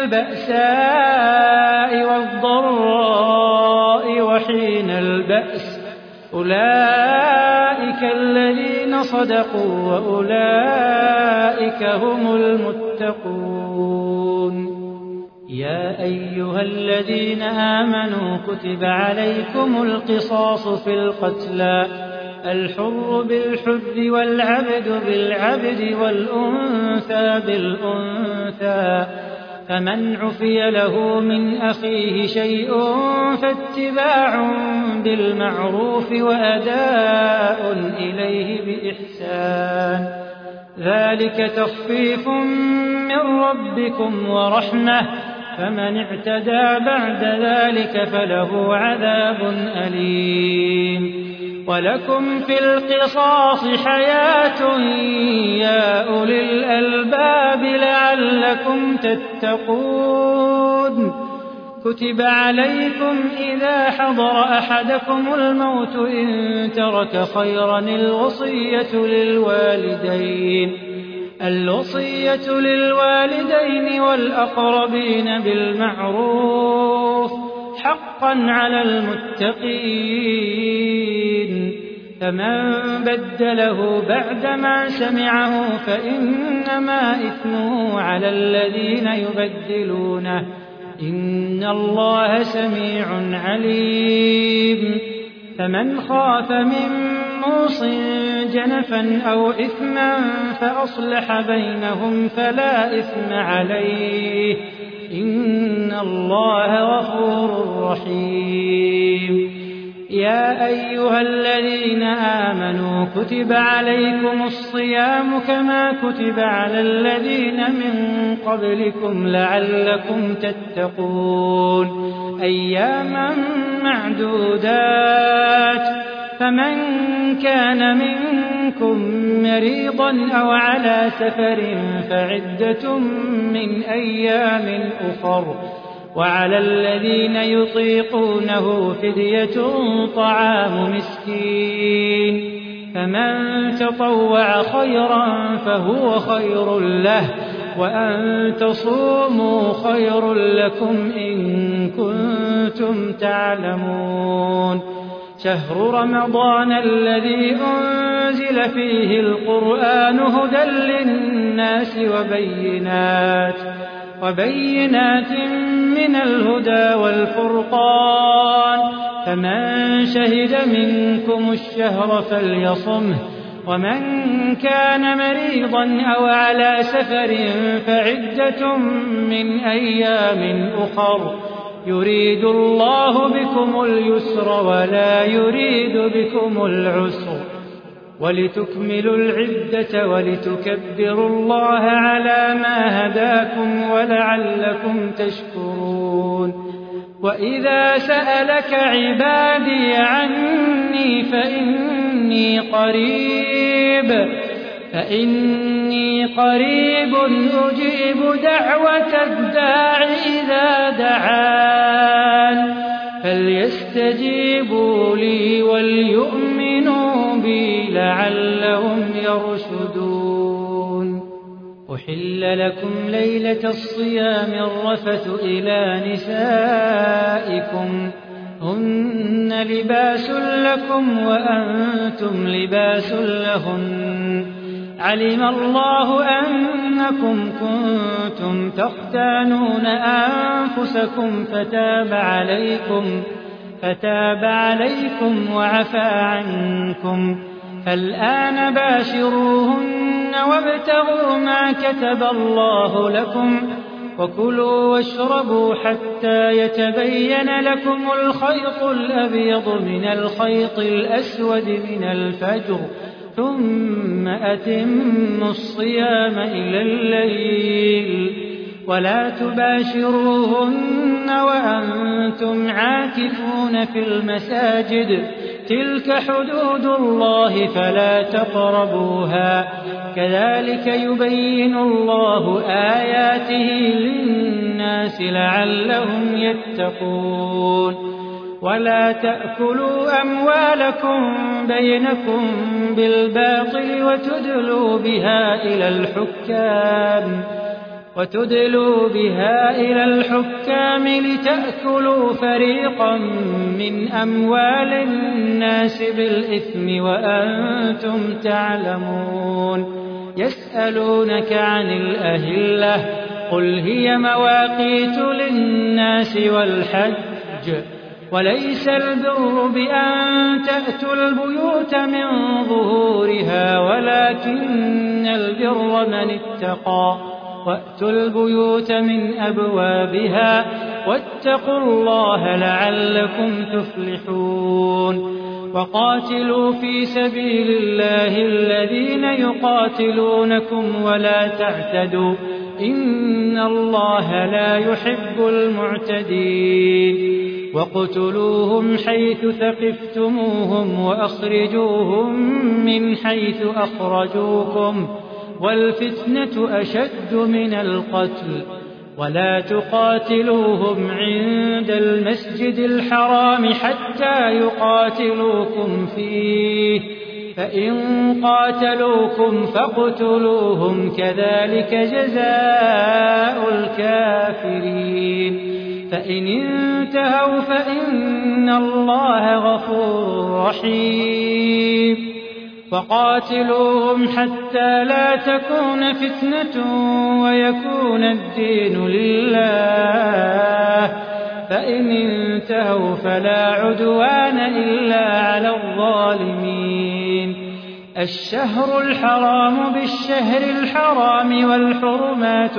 البأساء والضراء وحين البأس أولئك الذين صدقوا وأولئك هم المتقون. يا أيها الذين آمنوا كتب عليكم القصاص في القتلى، الحر بالحر والعبد بالعبد والأنثى بالأنثى، فمن عفي له من أخيه شيء فاتباع بالمعروف وأداء إليه بإحسان، ذلك تخفيف من ربكم ورحمة، فمن اعتدى بعد ذلك فله عذاب أليم. ولكم في القصاص حياة يا أولي الألباب لعلكم تتقون. كتب عليكم إذا حضر أحدكم الموت إن ترك خيرا الوصية للوالدين والأقربين بالمعروف حقا على المتقين، فمن بدله بعدما سمعه فإنما إثمه على الذين يبدلونه، إن الله سميع عليم. فمن خاف من موص جنفا أو إثما فأصلح بينهم فلا إثم عليه، إن الله غفور رحيم. يا أيها الذين آمنوا كتب عليكم الصيام كما كتب على الذين من قبلكم لعلكم تتقون، أياما معدودات، فمن كان منكم مريضا أو على سفر فعدة من أيام أخر، وعلى الذين يطيقونه فدية طعام مسكين، فمن تطوع خيرا فهو خير له، وأن تصوموا خير لكم إن كنتم تعلمون. شهر رمضان الذي أنزل فيه القرآن هدى للناس وبينات من الهدى والفرقان، فمن شهد منكم الشهر فليصمه، ومن كان مريضا أو على سفر فعدة من أيام أخر، يريد الله بكم اليسر ولا يريد بكم العسر، ولتكملوا العدة ولتكبروا الله على ما هداكم ولعلكم تشكرون. وإذا سألك عبادي عني فإني قريب أجيب دعوة الداع إذا دعان، فليستجيبوا لي وليؤمنوا بي لعلهم يرشدون. أحل لكم ليلة الصيام الرفث إلى نسائكم، هن لباس لكم وأنتم لباس لهن، علم الله أنكم كنتم تختانون أنفسكم فتاب عليكم وعفى عنكم، فالآن باشروهن وابتغوا ما كتب الله لكم، وكلوا واشربوا حتى يتبين لكم الخيط الأبيض من الخيط الأسود من الفجر، ثم أتموا الصيام إلى الليل، ولا تباشروهن وأنتم عاكفون في المساجد، تلك حدود الله فلا تقربوها، كذلك يبين الله آياته للناس لعلهم يتقون. ولا تأكلوا أموالكم بينكم بالباطل وتدلوا بها إلى الحكام، وتدلوا بها إلى الحكام لتأكلوا فريقا من أموال الناس بالإثم وأنتم تعلمون. يسألونك عن الأهلة قل هي مواقيت للناس والحج وليس البر بأن تأتوا البيوت من ظهورها ولكن البر من اتقى وأتوا البيوت من أبوابها واتقوا الله لعلكم تفلحون. وقاتلوا في سبيل الله الذين يقاتلونكم ولا تعتدوا إن الله لا يحب المعتدين. وقتلوهم حيث ثقفتموهم وأخرجوهم من حيث أخرجوكم والفتنة أشد من القتل. ولا تقاتلوهم عند المسجد الحرام حتى يقاتلوكم فيه فإن قاتلوكم فاقتلوهم كذلك جزاء الكافرين. فإن انتهوا فإن الله غفور رحيم. وقاتلوهم حتى لا تكون فتنة ويكون الدين لله فإن انتهوا فلا عدوان إلا على الظالمين. الشهر الحرام بالشهر الحرام والحرمات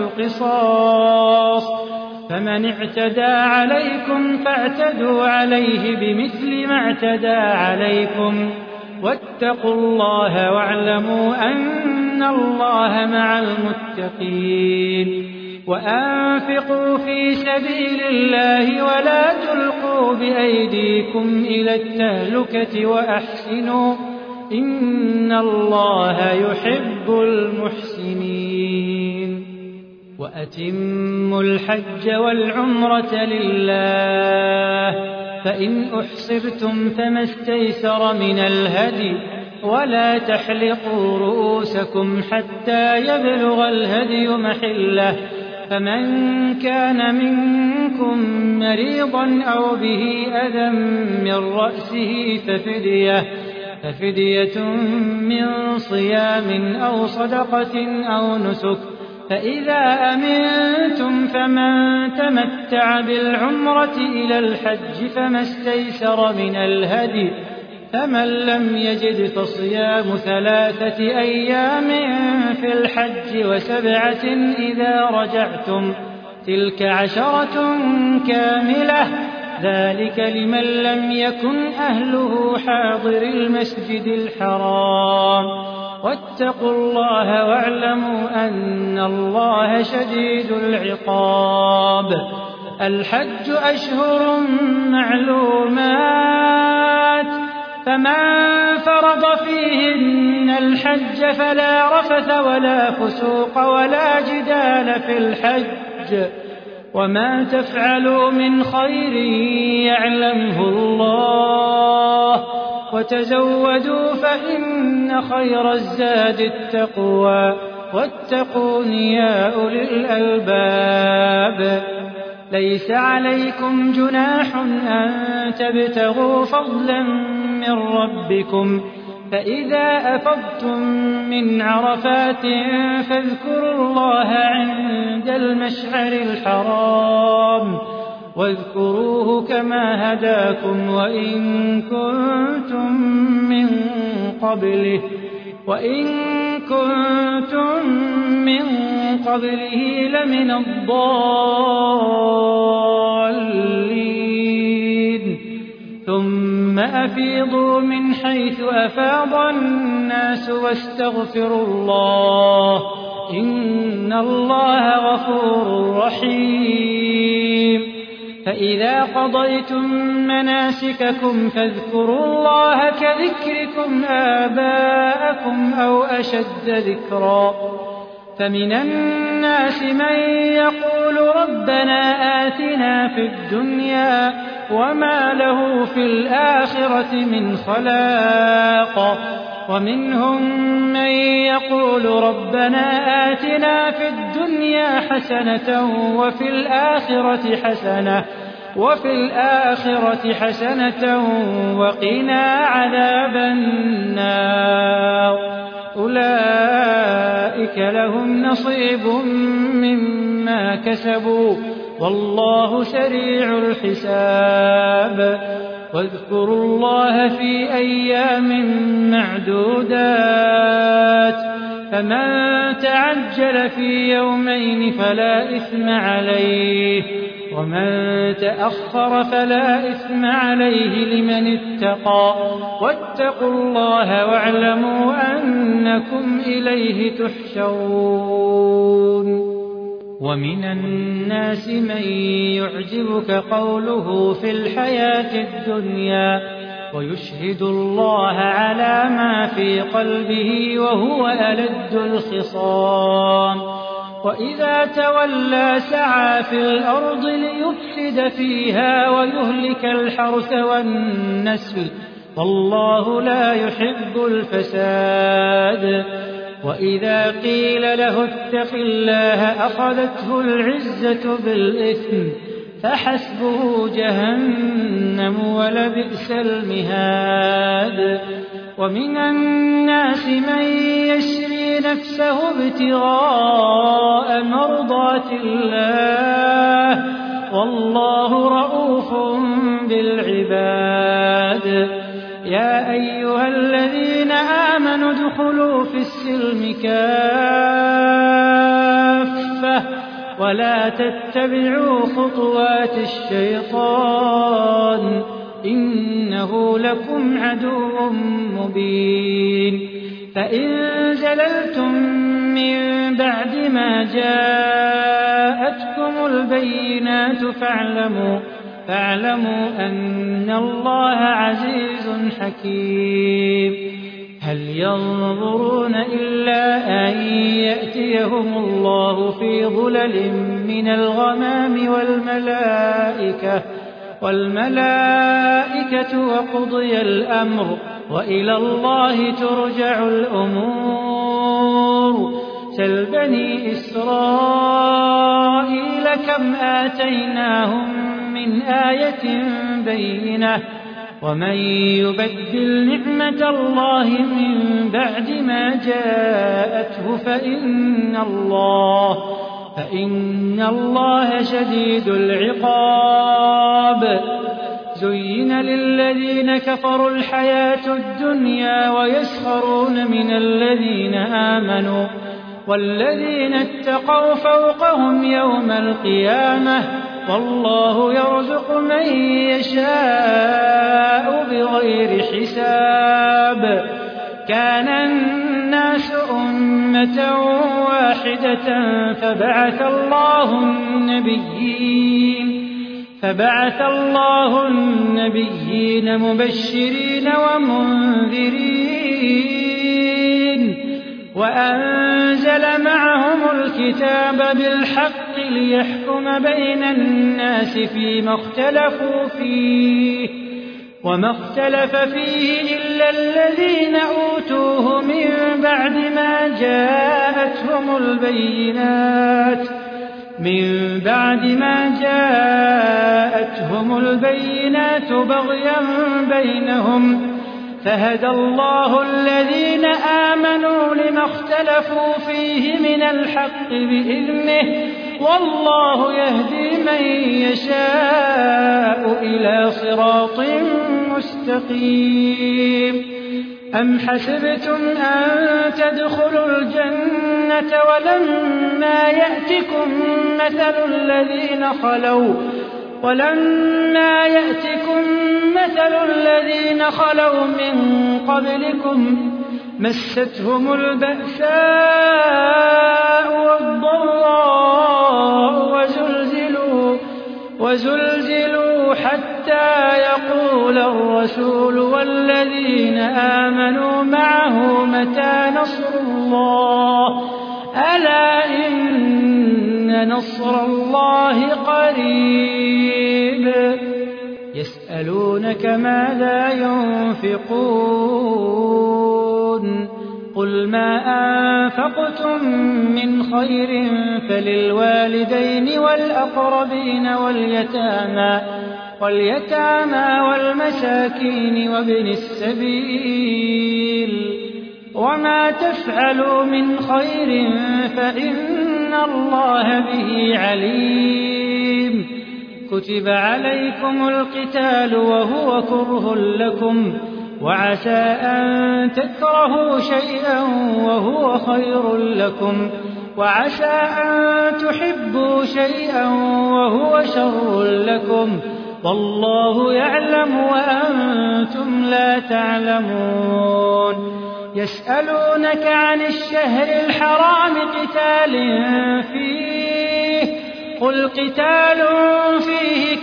قصاص فمن اعتدى عليكم فاعتدوا عليه بمثل ما اعتدى عليكم واتقوا الله واعلموا أن الله مع المتقين. وأنفقوا في سبيل الله ولا تلقوا بأيديكم إلى التهلكة وأحسنوا إن الله يحب المحسنين. وأتموا الحج والعمرة لله فإن أحصرتم فما استيسر من الهدي ولا تحلقوا رؤوسكم حتى يبلغ الهدي محله فمن كان منكم مريضا أو به أذى من رأسه ففدية من صيام أو صدقة أو نسك فإذا أمنتم فمن تمتع بالعمرة إلى الحج فما استيسر من الهدي فمن لم يجد فصيام 3 أيام في الحج و7 إذا رجعتم تلك 10 كاملة ذلك لمن لم يكن أهله حاضر المسجد الحرام واتقوا الله واعلموا أن الله شديد العقاب. الحج أشهر معلومات فمن فرض فيهن الحج فلا رفث ولا فسوق ولا جدال في الحج وما تفعلوا من خير يعلمه الله وتزودوا فإن خير الزاد التقوى واتقون يا أولي الألباب. ليس عليكم جناح أن تبتغوا فضلا من ربكم فإذا أفضتم من عرفات فاذكروا الله عند المشعر الحرام واذكروه كما هداكم وإن كنتم من قبله لمن الضالين. ثم أفيضوا من حيث أفاض الناس واستغفروا الله إن الله غفور رحيم. فإذا قضيتم مناسككم فاذكروا الله كذكركم آباءكم أو أشد ذكرا فمن الناس من يقول ربنا آتنا في الدنيا وما له في الآخرة من خلاق ومنهم من يقول ربنا آتنا في الدنيا حسنة وفي الآخرة حسنة وقنا عذاب النار أولئك لهم نصيب مما كسبوا والله سريع الحساب واذكروا الله في أيام معدودات فمن تعجل في يومين فلا إثم عليه ومن تأخر فلا إثم عليه لمن اتقى واتقوا الله واعلموا أنكم إليه تحشرون ومن الناس من يعجبك قوله في الحياة الدنيا ويشهد الله على ما في قلبه وهو ألد الخصام وإذا تولى سعى في الأرض ليفسد فيها ويهلك الحرث والنسل والله لا يحب الفساد وإذا قيل له اتق الله أخذته العزة بالإثم فحسبه جهنم ولبئس المهاد ومن الناس من يشري نفسه ابتغاء مرضات الله والله رءوف بالعباد يا أيها الذين آمنوا ادخلوا في السلم كافة ولا تتبعوا خطوات الشيطان إنه لكم عدو مبين فإن زللتم من بعد ما جاءتكم البينات فاعلموا أن الله عزيز حكيم هل ينظرون إلا أن يأتيهم الله في ظلل من الغمام والملائكة وقضي الأمر وإلى الله ترجع الأمور سل بني إسرائيل كم آتيناهم من آية بينة ومن يبدل نعمة الله من بعد ما جاءته فإن الله شديد العقاب زين للذين كفروا الحياة الدنيا ويسخرون من الذين آمنوا والذين اتقوا فوقهم يوم القيامة والله يرزق من يشاء بغير حساب كان الناس أمة واحدة فبعث الله النبيين مبشرين ومنذرين وأنزل معهم الكتاب بالحق ليحكم بين الناس فيما اختلفوا فيه وما اختلف فيه إلا الذين أوتوه من بعد ما جاءتهم البينات بغيا بينهم فهدى الله الذين آمنوا لما اختلفوا فيه من الحق بإذنه والله يهدي من يشاء إلى صراط مستقيم أم حسبتم أن تدخلوا الجنة ولما يأتكم مثل الذين خلوا من قبلكم مستهم البأساء والضراء وزلزلوا حتى يقول الرسول والذين آمنوا معه متى نصر الله ألا إن نصر الله قريب يسألونك ماذا ينفقون قل ما أنفقتم من خير فللوالدين والأقربين واليتامى والمساكين وابن السبيل وما تفعلوا من خير فإن الله به عليم كتب عليكم القتال وهو كره لكم وعسى أن تكرهوا شيئا وهو خير لكم وعسى أن تحبوا شيئا وهو شر لكم والله يعلم وأنتم لا تعلمون يسألونك عن الشهر الحرام قتال فيه قل قتال فيه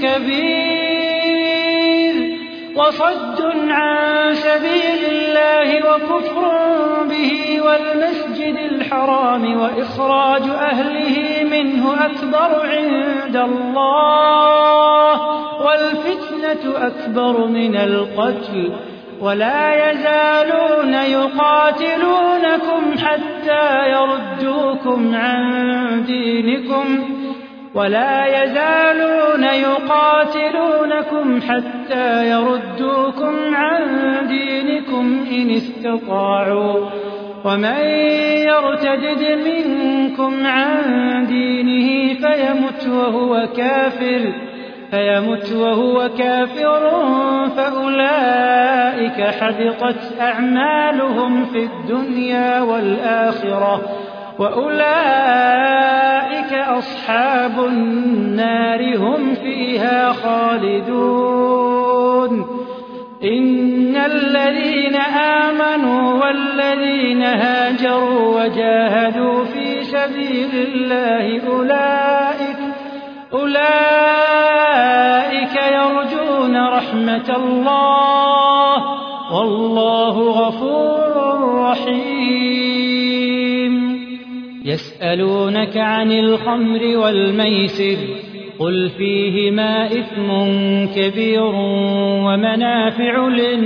كبير وصد عن سبيل الله وكفر به والمسجد الحرام وإخراج أهله منه أكبر عند الله والفتنة أكبر من القتل ولا يزالون يقاتلونكم حتى يردوكم عن دينكم إن استطاعوا ومن يرتد منكم عن دينه فيمت وهو كافر فأولئك حبطت أعمالهم في الدنيا والآخرة وأولئك أصحاب النار هم فيها خالدون إن الذين آمنوا والذين هاجروا وجاهدوا في سبيل الله أولئك يرجون رحمة الله والله غفور رحيم يسألونك عن الخمر والميسر قل فيهما إثم كبير ومنافع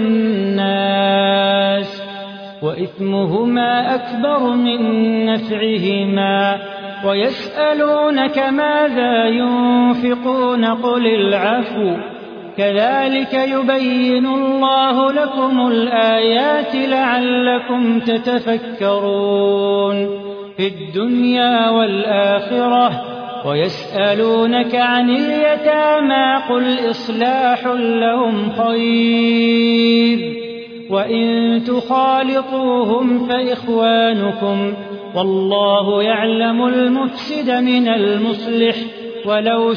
للناس وإثمهما أكبر من نفعهما ويسألونك ماذا ينفقون قل العفو كذلك يبين الله لكم الآيات لعلكم تتفكرون في الدنيا والآخرة ويسألونك عن اليتامى قل إصلاح لهم خير وإن تخالطوهم فإخوانكم والله يعلم المفسد من المصلح ولو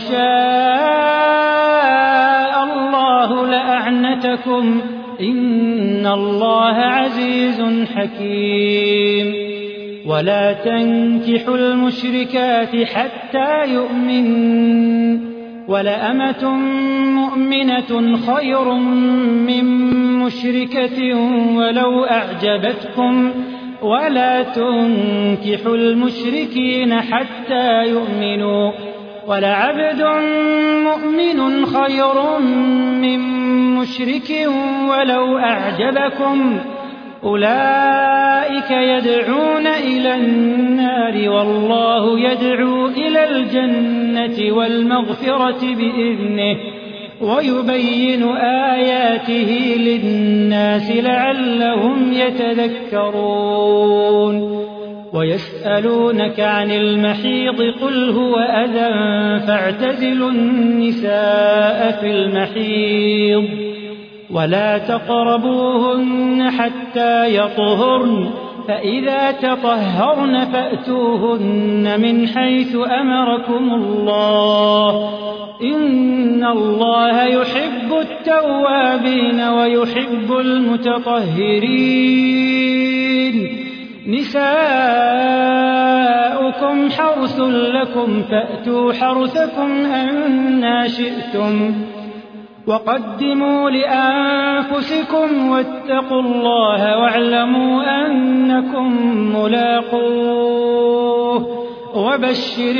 شاء الله لأعنتكم إن الله عزيز حكيم ولا تنكحوا المشركات حتى يؤمنوا ولأمة مؤمنة خير من مشركة ولو أعجبتكم ولا تنكحوا المشركين حتى يؤمنوا ولعبد مؤمن خير من مشرك ولو أعجبكم أولئك يدعون إلى النار والله يدعو إلى الجنة والمغفرة بإذنه ويبين آياته للناس لعلهم يتذكرون ويسألونك عن المحيض قل هو أذى فاعتزلوا النساء في المحيض ولا تقربوهن حتى يطهرن فإذا تطهرن فأتوهن من حيث أمركم الله إن الله يحب التوابين ويحب المتطهرين نساؤكم حرث لكم فأتوا حرثكم أنى شئتم وقدموا لأنفسكم واتقوا الله واعلموا أنكم ملاقوه وبشر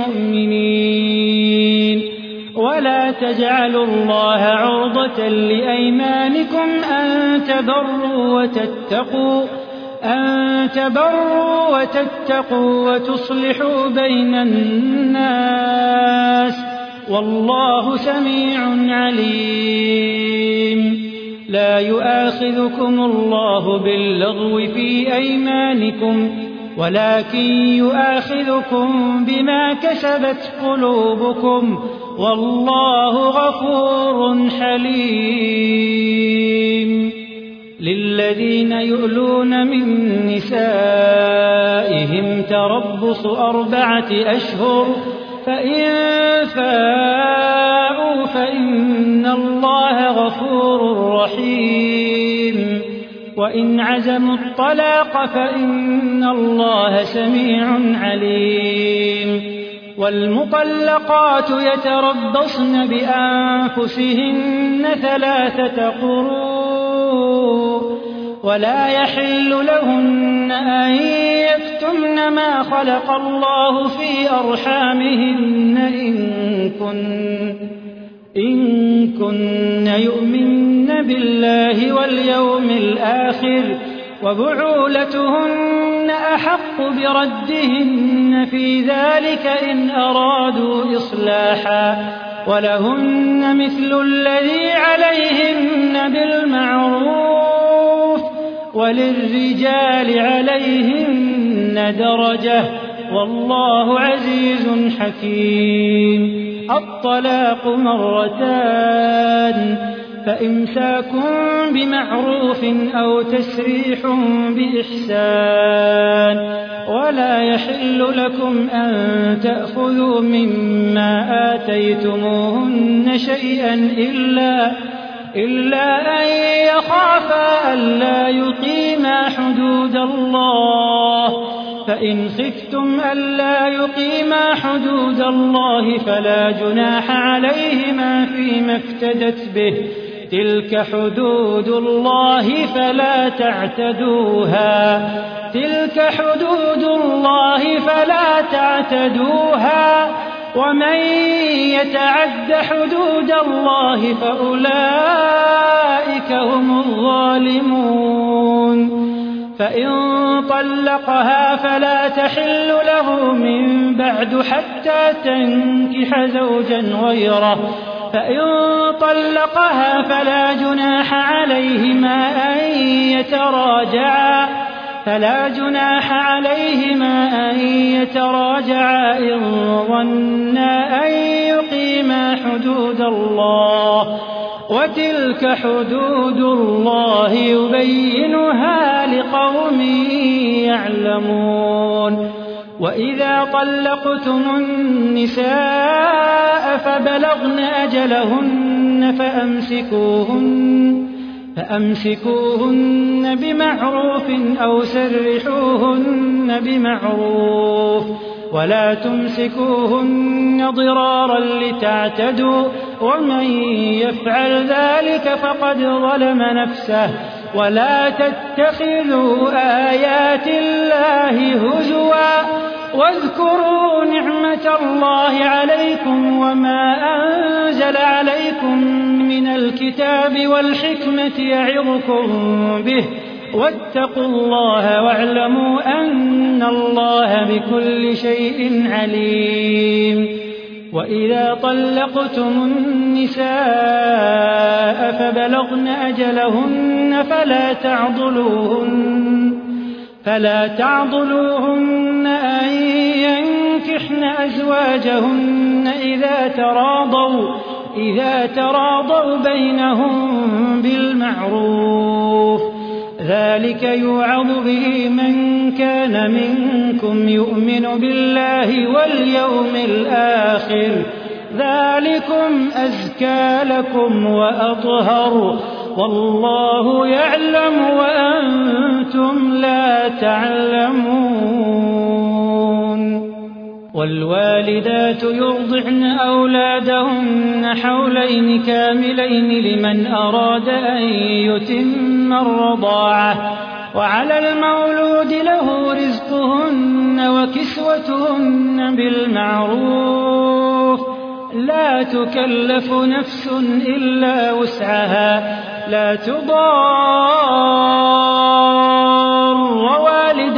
المؤمنين ولا تجعلوا الله عرضة لأيمانكم أن تبروا وتتقوا أن تبروا وتتقوا وتصلحوا بين الناس والله سميع عليم. لا يؤاخذكم الله باللغو في أيمانكم ولكن يؤاخذكم بما كسبت قلوبكم والله غفور حليم. للذين يؤلون من نسائهم تربص 4 أشهر فإن فاءوا فإن الله غفور رحيم. وإن عزموا الطلاق فإن الله سميع عليم. والمطلقات يتربصن بأنفسهن 3 قروء ولا يحل لهن أن يكتمن ما خلق الله في أرحامهن إن كن يؤمن بالله واليوم الآخر وبعولتهن أحق بردهن في ذلك إن أرادوا إصلاحا ولهن مثل الذي عليهن بالمعروف وللرجال عليهن درجة والله عزيز حكيم. الطلاق 2 فإمساك بمعروف أو تسريح بإحسان ولا يحل لكم أن تأخذوا مما آتيتموهن شيئا إلا أن يخافا ألا يقيما حدود الله فإن خفتم ألا يقيما حدود الله فلا جناح عليهما فيما افتدت به تلك حدود الله فلا تعتدوها ومن يتعد حدود الله فأولئك هم الظالمون. فإن طلقها فلا تحل له من بعد حتى تنكح زوجا غيره فإن طلقها فلا جناح عليهما أن يتراجعا إن ظنا أن يقيما حدود الله وتلك حدود الله يبينها لقوم يعلمون. وإذا طلقتم النساء فبلغن أجلهن فأمسكوهن بمعروف أو سرحوهن بمعروف ولا تمسكوهن ضرارا لتعتدوا ومن يفعل ذلك فقد ظلم نفسه. ولا تتخذوا آيات الله هزوا واذكروا نعمة الله عليكم وما أنزل عليكم من الكتاب والحكمة يعظكم به واتقوا الله واعلموا أن الله بكل شيء عليم. وإذا طلقتم النساء فبلغن أجلهن فلا تعضلوهن أن ينكحن أزواجهن إذا تراضوا بينهم بالمعروف ذلك يوعظ به من كان منكم يؤمن بالله واليوم الآخر ذلكم أزكى لكم وأطهر والله يعلم وأنتم لا تعلمون. والوالدات يرضعن أولادهن حولين كاملين لمن أراد أن يتم الرضاعة وعلى المولود له رزقهن وكسوتهن بالمعروف لا تكلف نفس إلا وسعها لا تضار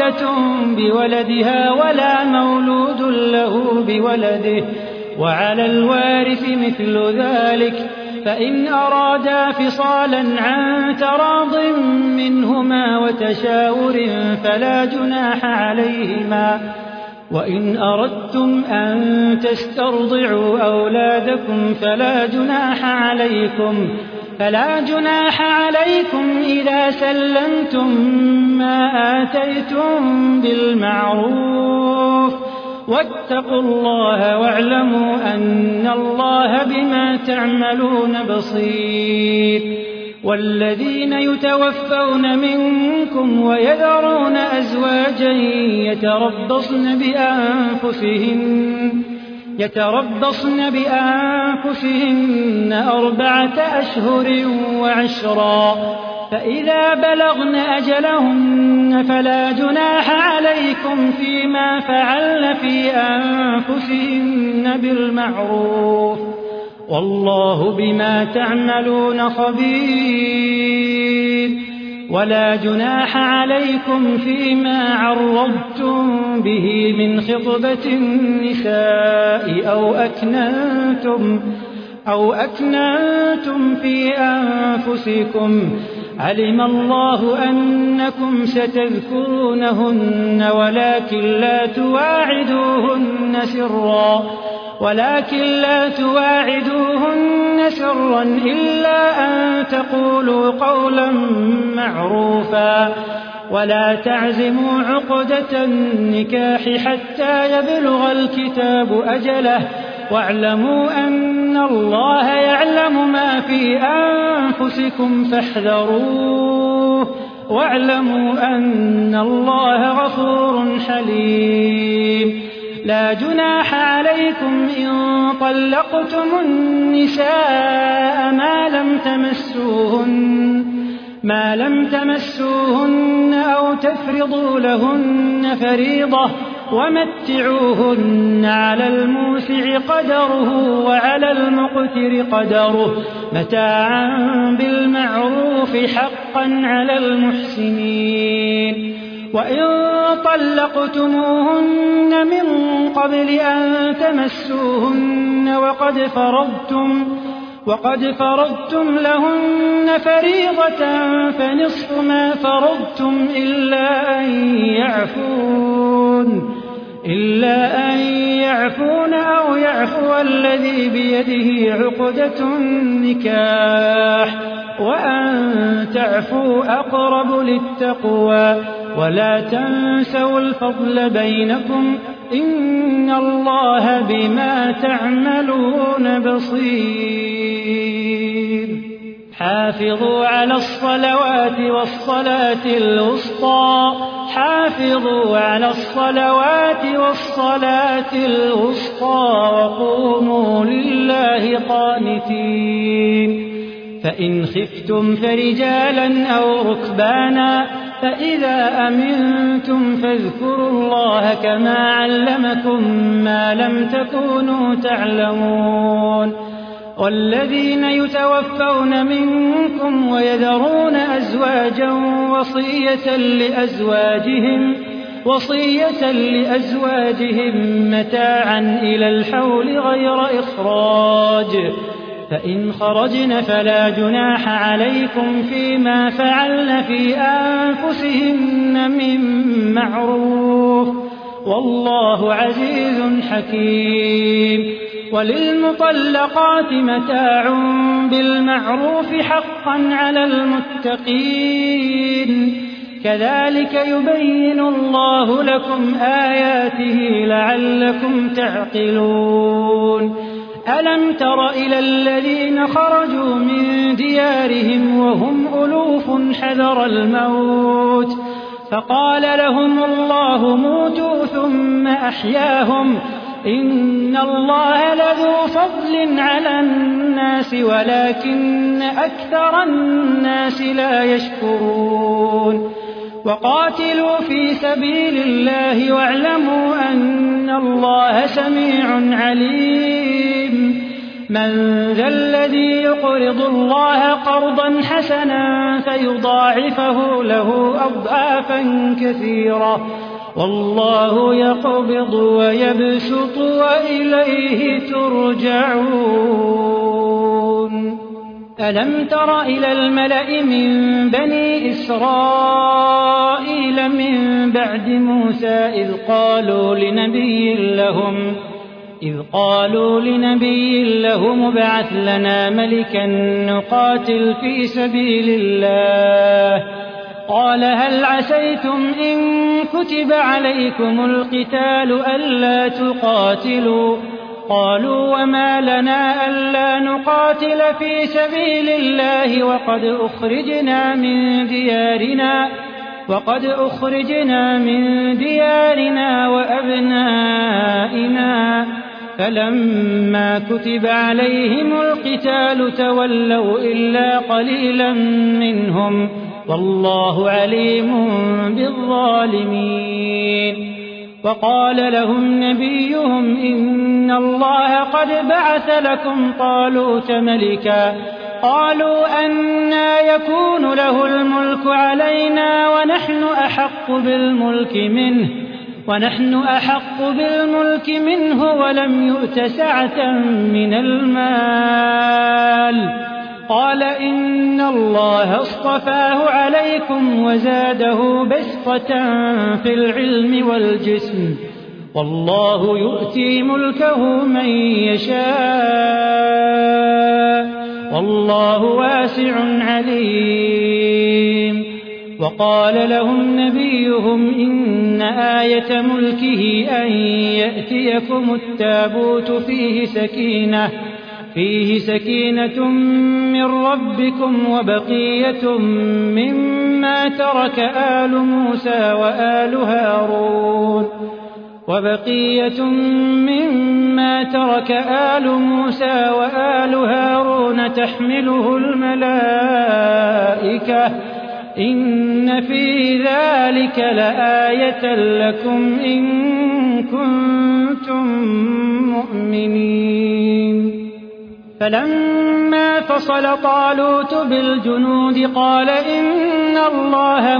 والدة بولدها ولا مولود له بولده وعلى الوارث مثل ذلك فإن أرادا فصالا عن تراض منهما وتشاور فلا جناح عليهما وإن أردتم أن تسترضعوا أولادكم فلا جناح عليكم إذا سلمتم ما آتيتم بالمعروف واتقوا الله واعلموا أن الله بما تعملون بصير والذين يتوفون منكم ويذرون أزواجا يتربصن بأنفسهن 4 أشهر وعشرا فإذا بلغن أجلهن فلا جناح عليكم فيما فعلن في أنفسهن بالمعروف والله بما تعملون خبير ولا جناح عليكم فيما عرضتم به من خطبة النساء أو أكننتم في أنفسكم علم الله أنكم ستذكرونهن ولكن لا تواعدوهن سرا إلا أن تقولوا قولا معروفا ولا تعزموا عقدة النكاح حتى يبلغ الكتاب أجله واعلموا أن الله يعلم ما في أنفسكم فاحذروه واعلموا أن الله غفور حليم لا جناح عليكم إن طلقتم النساء ما لم تمسوهن أو تفرضوا لهن فريضة ومتعوهن على الموسع قدره وعلى المقتر قدره متاعا بالمعروف حقا على المحسنين وإن طلقتموهن من قبل أن تمسوهن وقد فرضتم لهن فريضة فنصف ما فرضتم إلا أن يعفون أو يعفو الذي بيده عقدة النكاح وأن تعفوا أقرب للتقوى ولا تنسوا الفضل بينكم إن الله بما تعملون بصير حافظوا على الصلوات والصلاة الوسطى وقوموا لله قانتين فإن خفتم فرجالا أو ركبانا فإذا أمنتم فاذكروا الله كما علمكم ما لم تكونوا تعلمون والذين يتوفون منكم ويذرون أزواجا وصية لأزواجهم متاعا إلى الحول غير إخراج فإن خرجن فلا جناح عليكم فيما فعلن في أنفسهن من معروف والله عزيز حكيم وللمطلقات متاع بالمعروف حقا على المتقين كذلك يبين الله لكم آياته لعلكم تعقلون ألم تر إلى الذين خرجوا من ديارهم وهم ألوف حذر الموت فقال لهم الله موتوا ثم أحياهم إن الله لذو فضل على الناس ولكن أكثر الناس لا يشكرون وقاتلوا في سبيل الله واعلموا أن الله سميع عليم من ذا الذي يقرض الله قرضا حسنا فيضاعفه له أضعافا كثيرة والله يقبض ويبسط وإليه ترجعون ألم تر إلى الملأ من بني إسرائيل من بعد موسى إذ قالوا لنبي لهم ابعث لنا ملكا نقاتل في سبيل الله قال هل عسيتم إن كتب عليكم القتال ألا تقاتلوا قالوا وما لنا ألا نقاتل في سبيل الله وقد أخرجنا من ديارنا وأبنائنا فلما كتب عليهم القتال تولوا إلا قليلا منهم والله عليم بالظالمين وقال لهم نبيهم إن الله قد بعث لكم طالوت ملكا قالوا أنى يكون له الملك علينا ونحن أحق بالملك منه ولم يؤت سعة من المال قال إن الله اصطفاه عليكم وزاده بسطة في العلم والجسم والله يؤتي ملكه من يشاء والله واسع عليم وقال لهم نبيهم إن آية ملكه أن يأتيكم التابوت فيه سكينة من ربكم وبقية مما ترك آل موسى وآل هارون تحمله الملائكة إن في ذلك لآية لكم إن كنتم مؤمنين فلما فصل طالوت بالجنود قال إن الله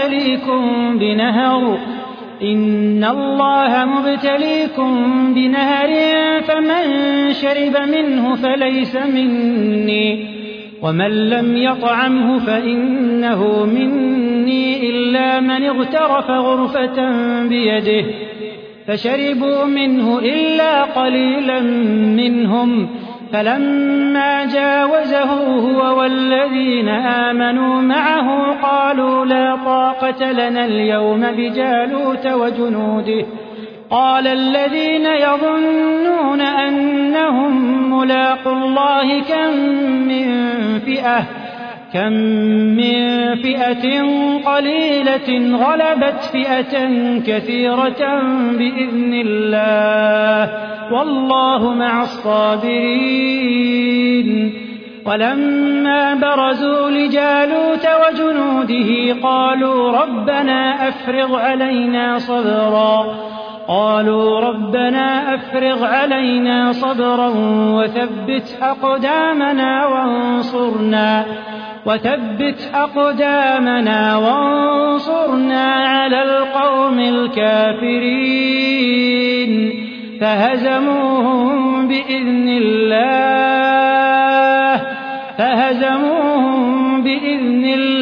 مبتليكم بنهر فمن شرب منه فليس مني ومن لم يطعمه فإنه مني إلا من اغترف غرفة بيده فشربوا منه إلا قليلا منهم فلما جاوزه هو والذين آمنوا معه قالوا لا طاقة لنا اليوم بجالوت وجنوده قال الذين يظنون أنهم ملاقو الله كم من فئة قليلة غلبت فئة كثيرة بإذن الله والله مع الصابرين ولما برزوا لجالوت وجنوده قالوا ربنا أفرغ علينا صبرا وثبت أقدامنا وانصرنا على القوم الكافرين فهزموهم بإذن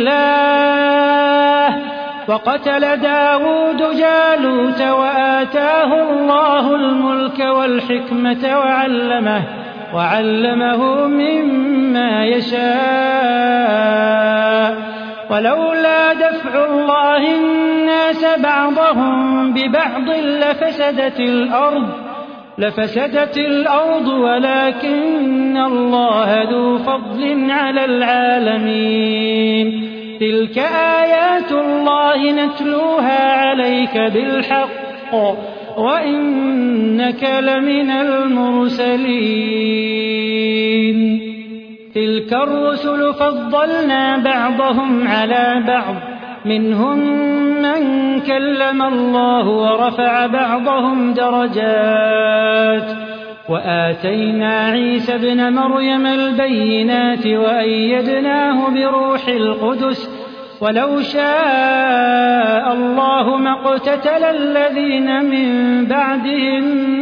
الله وقتل داود جالوت وآتاه الله الملك والحكمة وعلمه مما يشاء ولولا دفع الله الناس بعضهم ببعض لفسدت الأرض ولكن الله ذو فضل على العالمين تلك آيات الله نتلوها عليك بالحق وإنك لمن المرسلين تلك الرسل فضلنا بعضهم على بعض منهم من كلم الله ورفع بعضهم درجات وآتينا عيسى ابن مريم البينات وأيدناه بروح القدس ولو شاء الله ما اقتتل الذين من بعدهم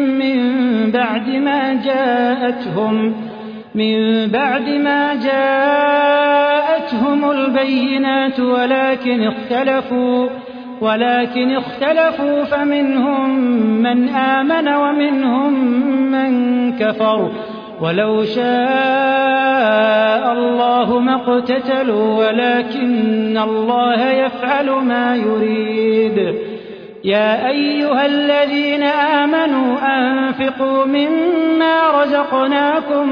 من بعد ما جاءتهم البينات ولكن اختلفوا فمنهم من آمن ومنهم من كفر ولو شاء الله ما اقتتلوا ولكن الله يفعل ما يريد. يا أيها الذين آمنوا أنفقوا مما رزقناكم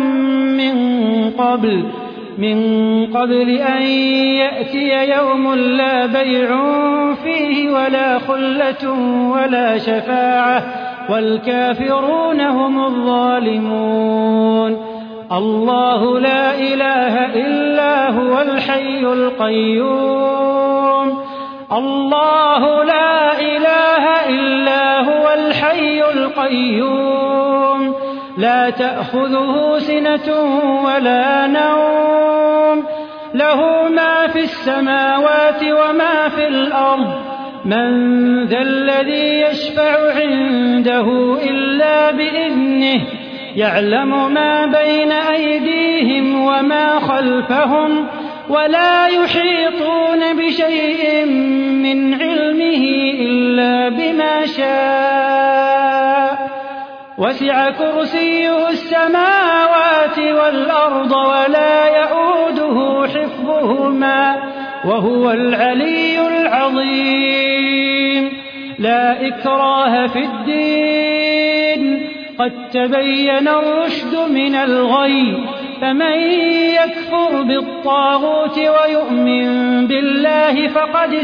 من قبل أن يأتي يوم لا بيع فيه ولا خلة ولا شفاعة والكافرون هم الظالمون. الله لا إله إلا هو الحي القيوم. الله لا إله إلا هو الحي القيوم لا تأخذه سنة ولا نوم له ما في السماوات وما في الأرض من ذا الذي يشفع عنده إلا بإذنه يعلم ما بين أيديهم وما خلفهم ولا يحيطون بشيء من علمه إلا بما شاء وسع كرسيه السماوات والأرض ولا يئوده حفظهما وهو العلي العظيم. لا إكراه في الدين قد تبين الرشد من الغي فمن يكفر بالطاغوت ويؤمن بالله فقد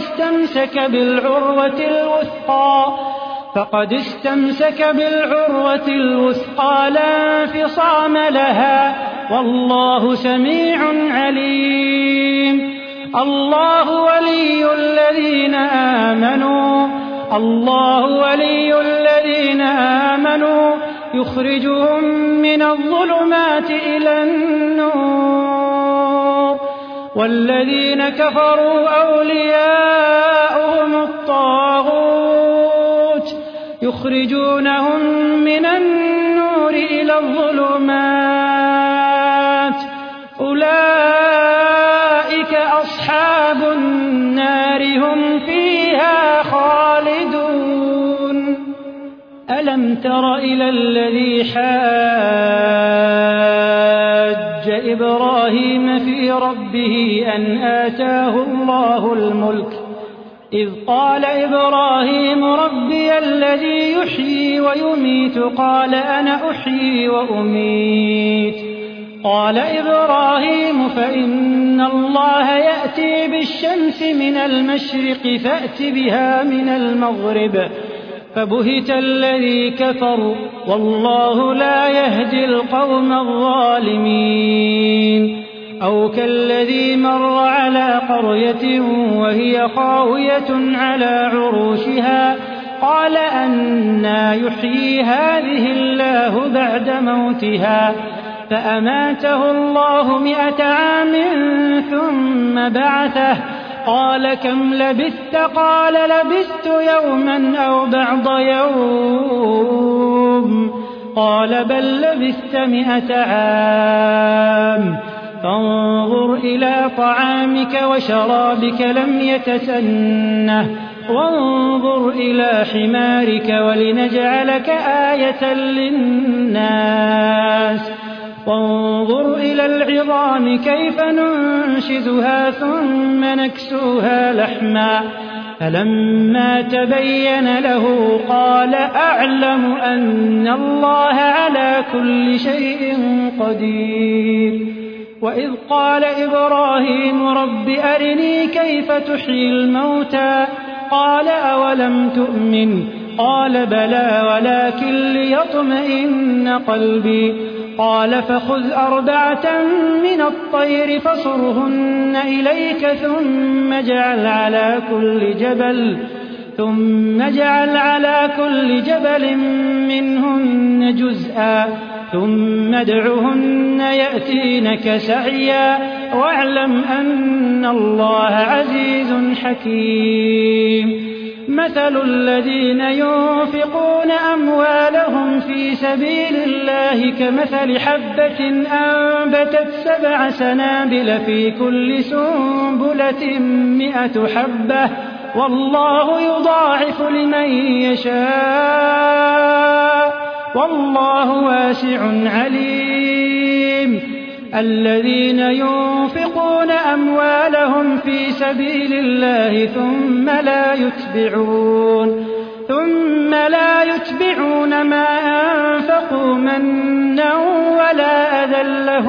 استمسك بالعروة الوثقى لا انفصام لها والله سميع عليم. الله ولي الذين آمنوا يخرجهم من الظلمات إلى النور والذين كفروا أولياؤهم الطاغوت يخرجونهم من النور إلى الظلمات أولئك أصحاب النار هم فيها خالدون. ألم تر إلى الذي حاج إبراهيم في ربه أن آتاه الله الملك إذ قال إبراهيم ربي الذي يحيي ويميت قال أنا أحيي وأميت قال إبراهيم فإن الله يأتي بالشمس من المشرق فأت بها من المغرب فبهت الذي كفر والله لا يهدي القوم الظالمين. أو كالذي مر على قرية وهي خاوية على عروشها قال أنى يحيي هذه الله بعد موتها فأماته الله 100 عام ثم بعثه قال كم لبثت قال لبثت يوما أو بعض يوم قال بل لبثت 100 عام فانظر إلى طعامك وشرابك لم يتسنه وانظر إلى حمارك ولنجعلك آية للناس وانظر إلى العظام كيف ننشزها ثم نكسوها لحما فلما تبين له قال أعلم أن الله على كل شيء قدير. وإذ قال إبراهيم رب أرني كيف تحيي الموتى قال أولم تؤمن قال بلى ولكن ليطمئن قلبي قال فخذ 4 من الطير فصرهن إليك ثم اجعل على كل جبل منهن جزءا ثم ادعهن يأتينك سعيا واعلم أن الله عزيز حكيم مثل الذين ينفقون أموالهم في سبيل الله كمثل حبة أنبتت 7 سنابل في كل سنبلة 100 حبة والله يضاعف لمن يشاء والله واسع عليم الذين ينفقون أموالهم في سبيل الله ثم لا يتبعون ما أنفقوا منا ولا أذى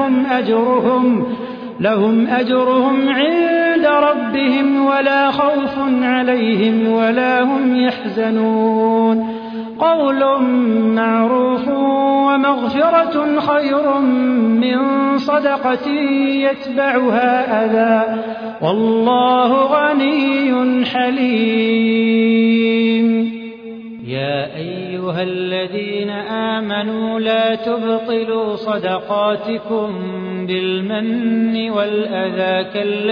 لهم أجرهم عند ربهم ولا خوف عليهم ولا هم يحزنون قول معروف ومغفرة خير من صدقة يتبعها أذى والله غني حليم يا أيها الذين آمنوا لا تبطلوا صدقاتكم بالمن والأذى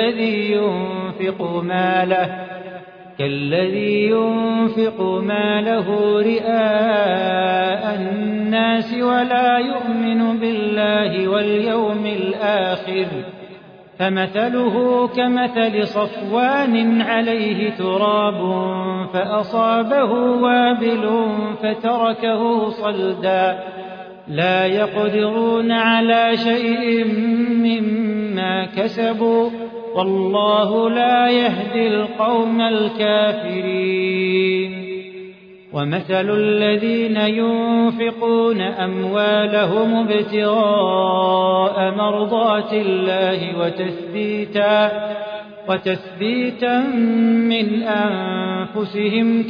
كالذي ينفق ماله رئاء الناس ولا يؤمن بالله واليوم الآخر فمثله كمثل صفوان عليه تراب فأصابه وابل فتركه صلدا لا يقدرون على شيء مما كسبوا والله لا يهدي القوم الكافرين ومثل الذين ينفقون أموالهم ابتغاء مرضات الله وتثبيتا من أنفسهم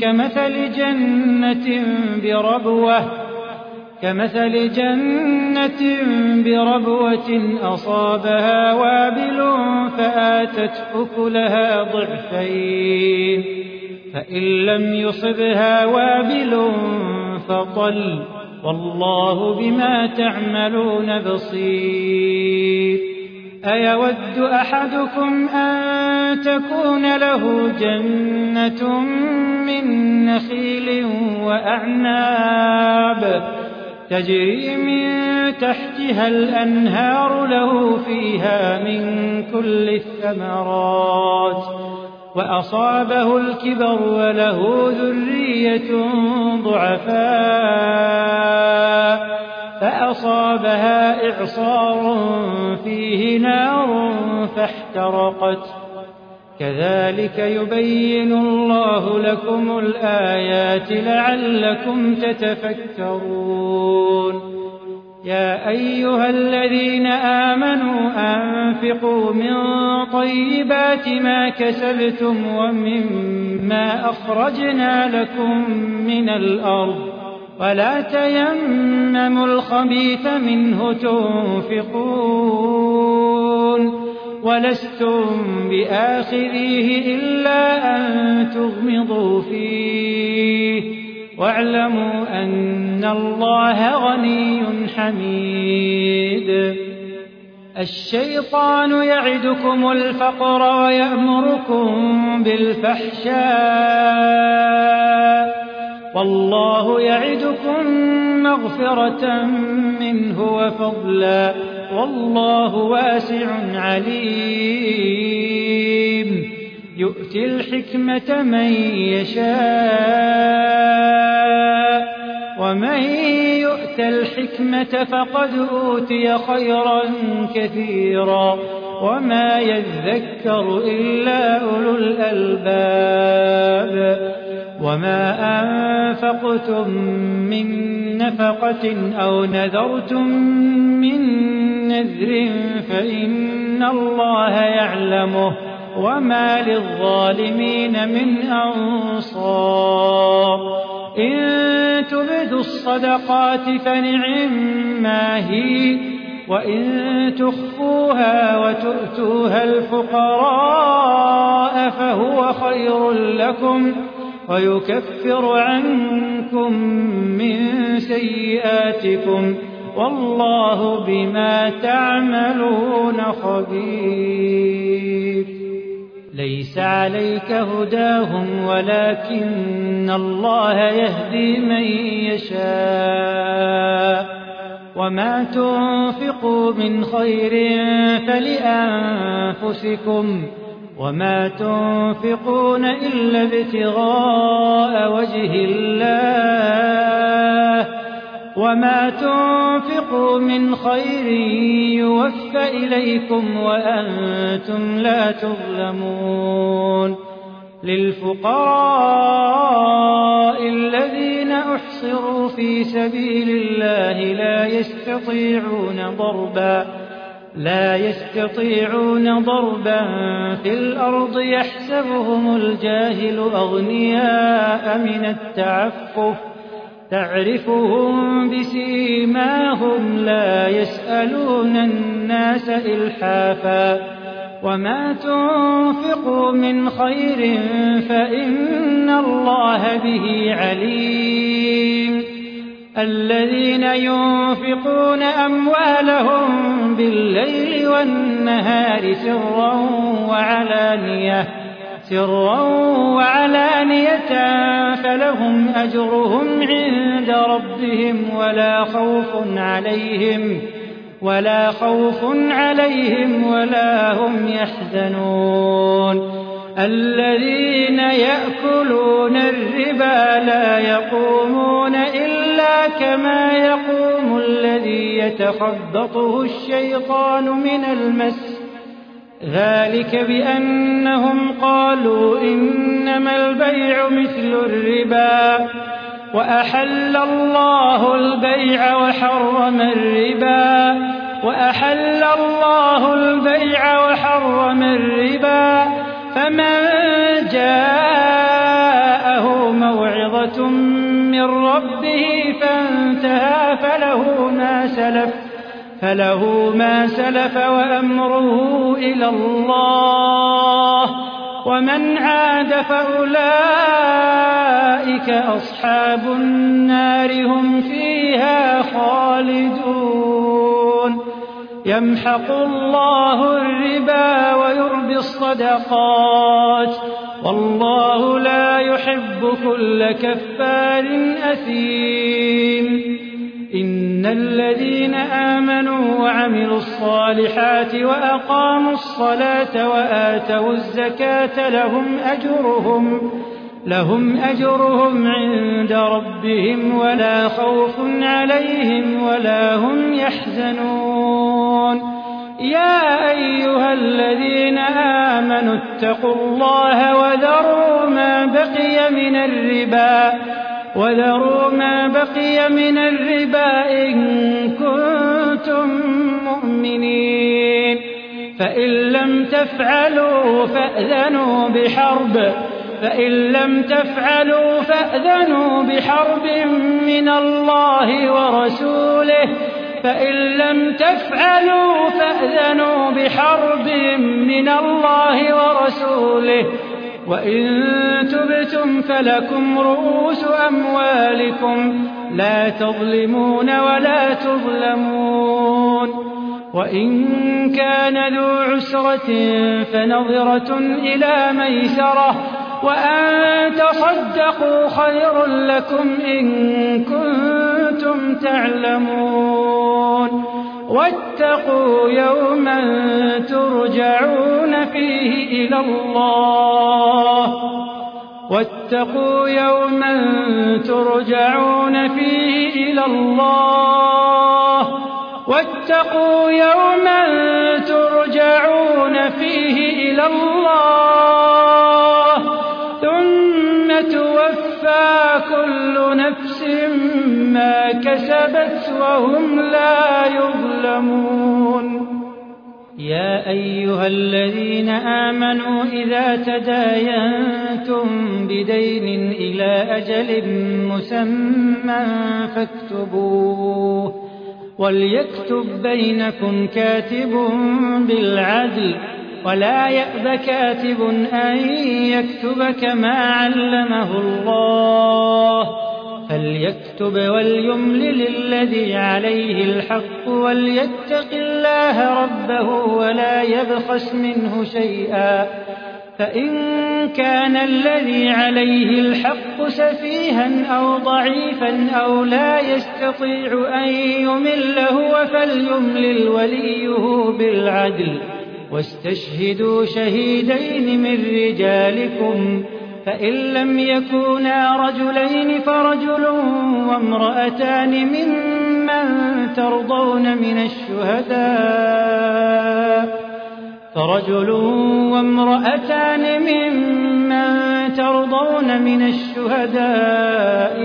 كمثل جنة بربوة أصابها وابل فآتت أكلها ضعفين فإن لم يصبها وابل فطل والله بما تعملون بصير أيود أحدكم أن تكون له جنة من نخيل وأعناب تجري من تحتها الأنهار له فيها من كل الثمرات وأصابه الكبر وله ذرية ضعفاء فأصابها إعصار فيه نار فاحترقت كذلك يبين الله لكم الآيات لعلكم تتفكرون يا أيها الذين آمنوا أنفقوا من طيبات ما كسبتم ومما أخرجنا لكم من الأرض ولا تيمموا الخبيث منه تنفقون ولستم بآخذيه إلا أن تغمضوا فيه واعلموا أن الله غني حميد الشيطان يعدكم الفقر ويأمركم بالفحشاء والله يعدكم مغفرة منه وفضلا والله واسع عليم يؤتي الحكمة من يشاء ومن يؤت الحكمة فقد أوتي خيرا كثيرا وما يذكر إلا أولو الألباب وما أنفقتم من نفقة أو نذرتم من نذر فإن الله يعلمه وما للظالمين من أنصار إن تبدوا الصدقات فنعما هي وإن تخفوها وتؤتوها الفقراء فهو خير لكم ويكفر عنكم من سيئاتكم والله بما تعملون خبير. ليس عليك هداهم ولكن الله يهدي من يشاء وما تنفقوا من خير فلأنفسكم وما تنفقون إلا ابتغاء وجه الله وما تنفقوا من خير يوفى إليكم وأنتم لا تظلمون. للفقراء الذين أحصروا في سبيل الله لا يستطيعون ضربا في الأرض يحسبهم الجاهل أغنياء من التعفف تعرفهم بسيماهم لا يسألون الناس إلحافا وما تنفقوا من خير فإن الله به عليم. الذين ينفقون أموالهم بالليل والنهار سرا وعلانية فلهم أجرهم عند ربهم ولا خوف عليهم ولا هم يحزنون. الذين يأكلون الربا لا يقومون إلا كما يقوم الذي يتخبطه الشيطان من المس ذلك بأنهم قالوا إنما البيع مثل الربا وأحل الله البيع وحرم الربا فمن جاءه موعظة من ربه فانتهى فله ما سلف وأمره إلى الله ومن عاد فأولئك أصحاب النار هم فيها خالدون. يمحق الله الربا ويربي الصدقات والله لا يحب كل كفار أثيم. إن الذين آمنوا وعملوا الصالحات وأقاموا الصلاة وآتوا الزكاة لهم أجرهم عند ربهم ولا خوف عليهم ولا هم يحزنون. يا أيها الذين آمنوا اتقوا الله وذروا ما بقي من الربا إن كنتم مؤمنين فإن لم تفعلوا فأذنوا بحرب من الله ورسوله وإن تبتم فلكم رؤوس أموالكم لا تظلمون ولا تظلمون. وإن كان ذو عسرة فنظرة إلى ميسرة وأن تصدقوا خير لكم إن كنتم تعلمون. واتقوا يوما ترجعون فيه إلى الله ثم توفى كل نفس ما كسبت وهم لا يظلمون. يا أيها الذين آمنوا إذا تداينتم بدين إلى أجل مسمى فاكتبوه وليكتب بينكم كاتب بالعدل ولا يأب كاتب أن يكتب كما علمه الله فليكتب وليملل الذي عليه الحق وليتق الله ربه ولا يبخس منه شيئا فإن كان الذي عليه الحق سفيها أو ضعيفا أو لا يستطيع أن يمل هو فليملل وليه بالعدل واستشهدوا شهيدين من رجالكم فإن لم يكونا رجلين فرجل وامرأتان ممن ترضون من الشهداء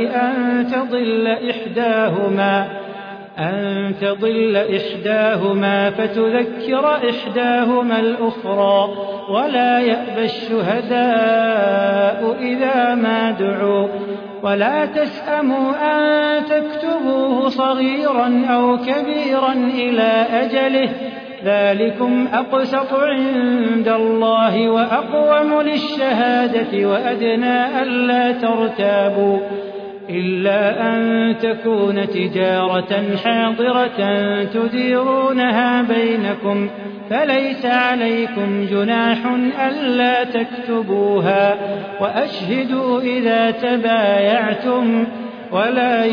أن تضل إحداهما فتذكر إحداهما الأخرى ولا يأبى الشهداء إذا ما دعوا ولا تسأموا أن تكتبوه صغيرا أو كبيرا إلى أجله ذلكم أقسط عند الله وأقوم للشهادة وأدنى ألا ترتابوا إلا أن تكون تجارة حاضرة تديرونها بينكم فليس عليكم جناح ألا تكتبوها وأشهدوا إذا تبايعتم ولا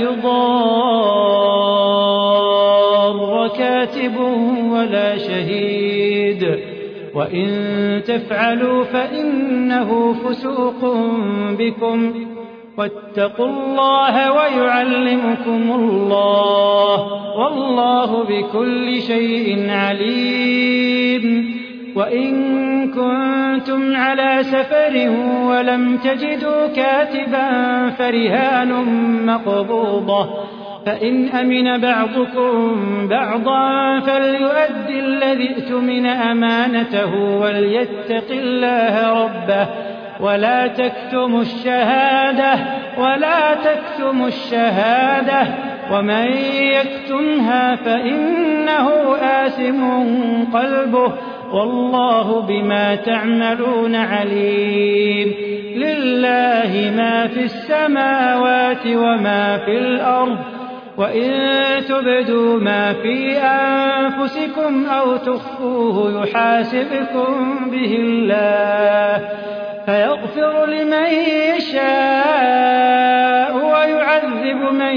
يضار كاتب ولا شهيد وإن تفعلوا فإنه فسوق بكم واتقوا الله ويعلمكم الله والله بكل شيء عليم وإن كنتم على سفر ولم تجدوا كاتبا فرهان مقبوضة فإن أمن بعضكم بعضا فليؤدي الذي ائتمن أمانته وليتق الله ربه ولا تكتموا الشهادة ومن يكتمها فإنه آثم قلبه والله بما تعملون عليم لله ما في السماوات وما في الأرض وإن تبدوا ما في أنفسكم أو تخفوه يحاسبكم به الله فيغفر لمن يشاء ويعذب من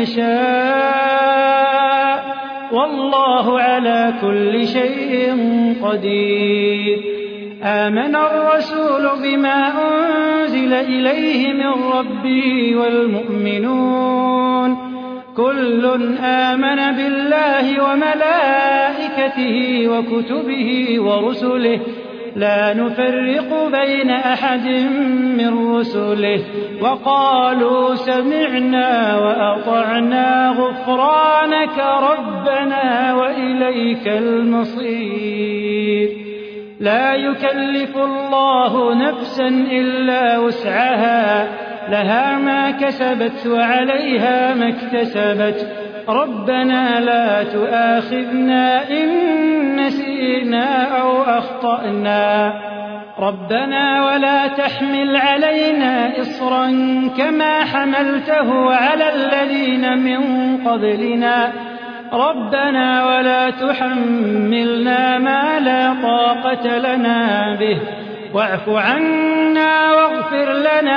يشاء والله على كل شيء قدير آمن الرسول بما أنزل إليه من ربه والمؤمنون كل آمن بالله وملائكته وكتبه ورسله لا نفرق بين أحد من رسله وقالوا سمعنا وأطعنا غفرانك ربنا وإليك المصير لا يكلف الله نفسا إلا وسعها لها ما كسبت وعليها ما اكتسبت ربنا لا تؤاخذنا إن نسينا أو أخطأنا ربنا ولا تحمل علينا إصرا كما حملته على الذين من قبلنا ربنا ولا تحملنا ما لا طاقة لنا به واعف عنا واغفر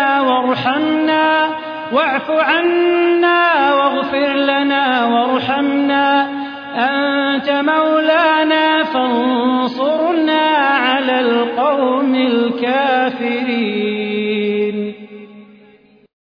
لنا وارحمنا أنت مولانا فانصرنا على القوم الكافرين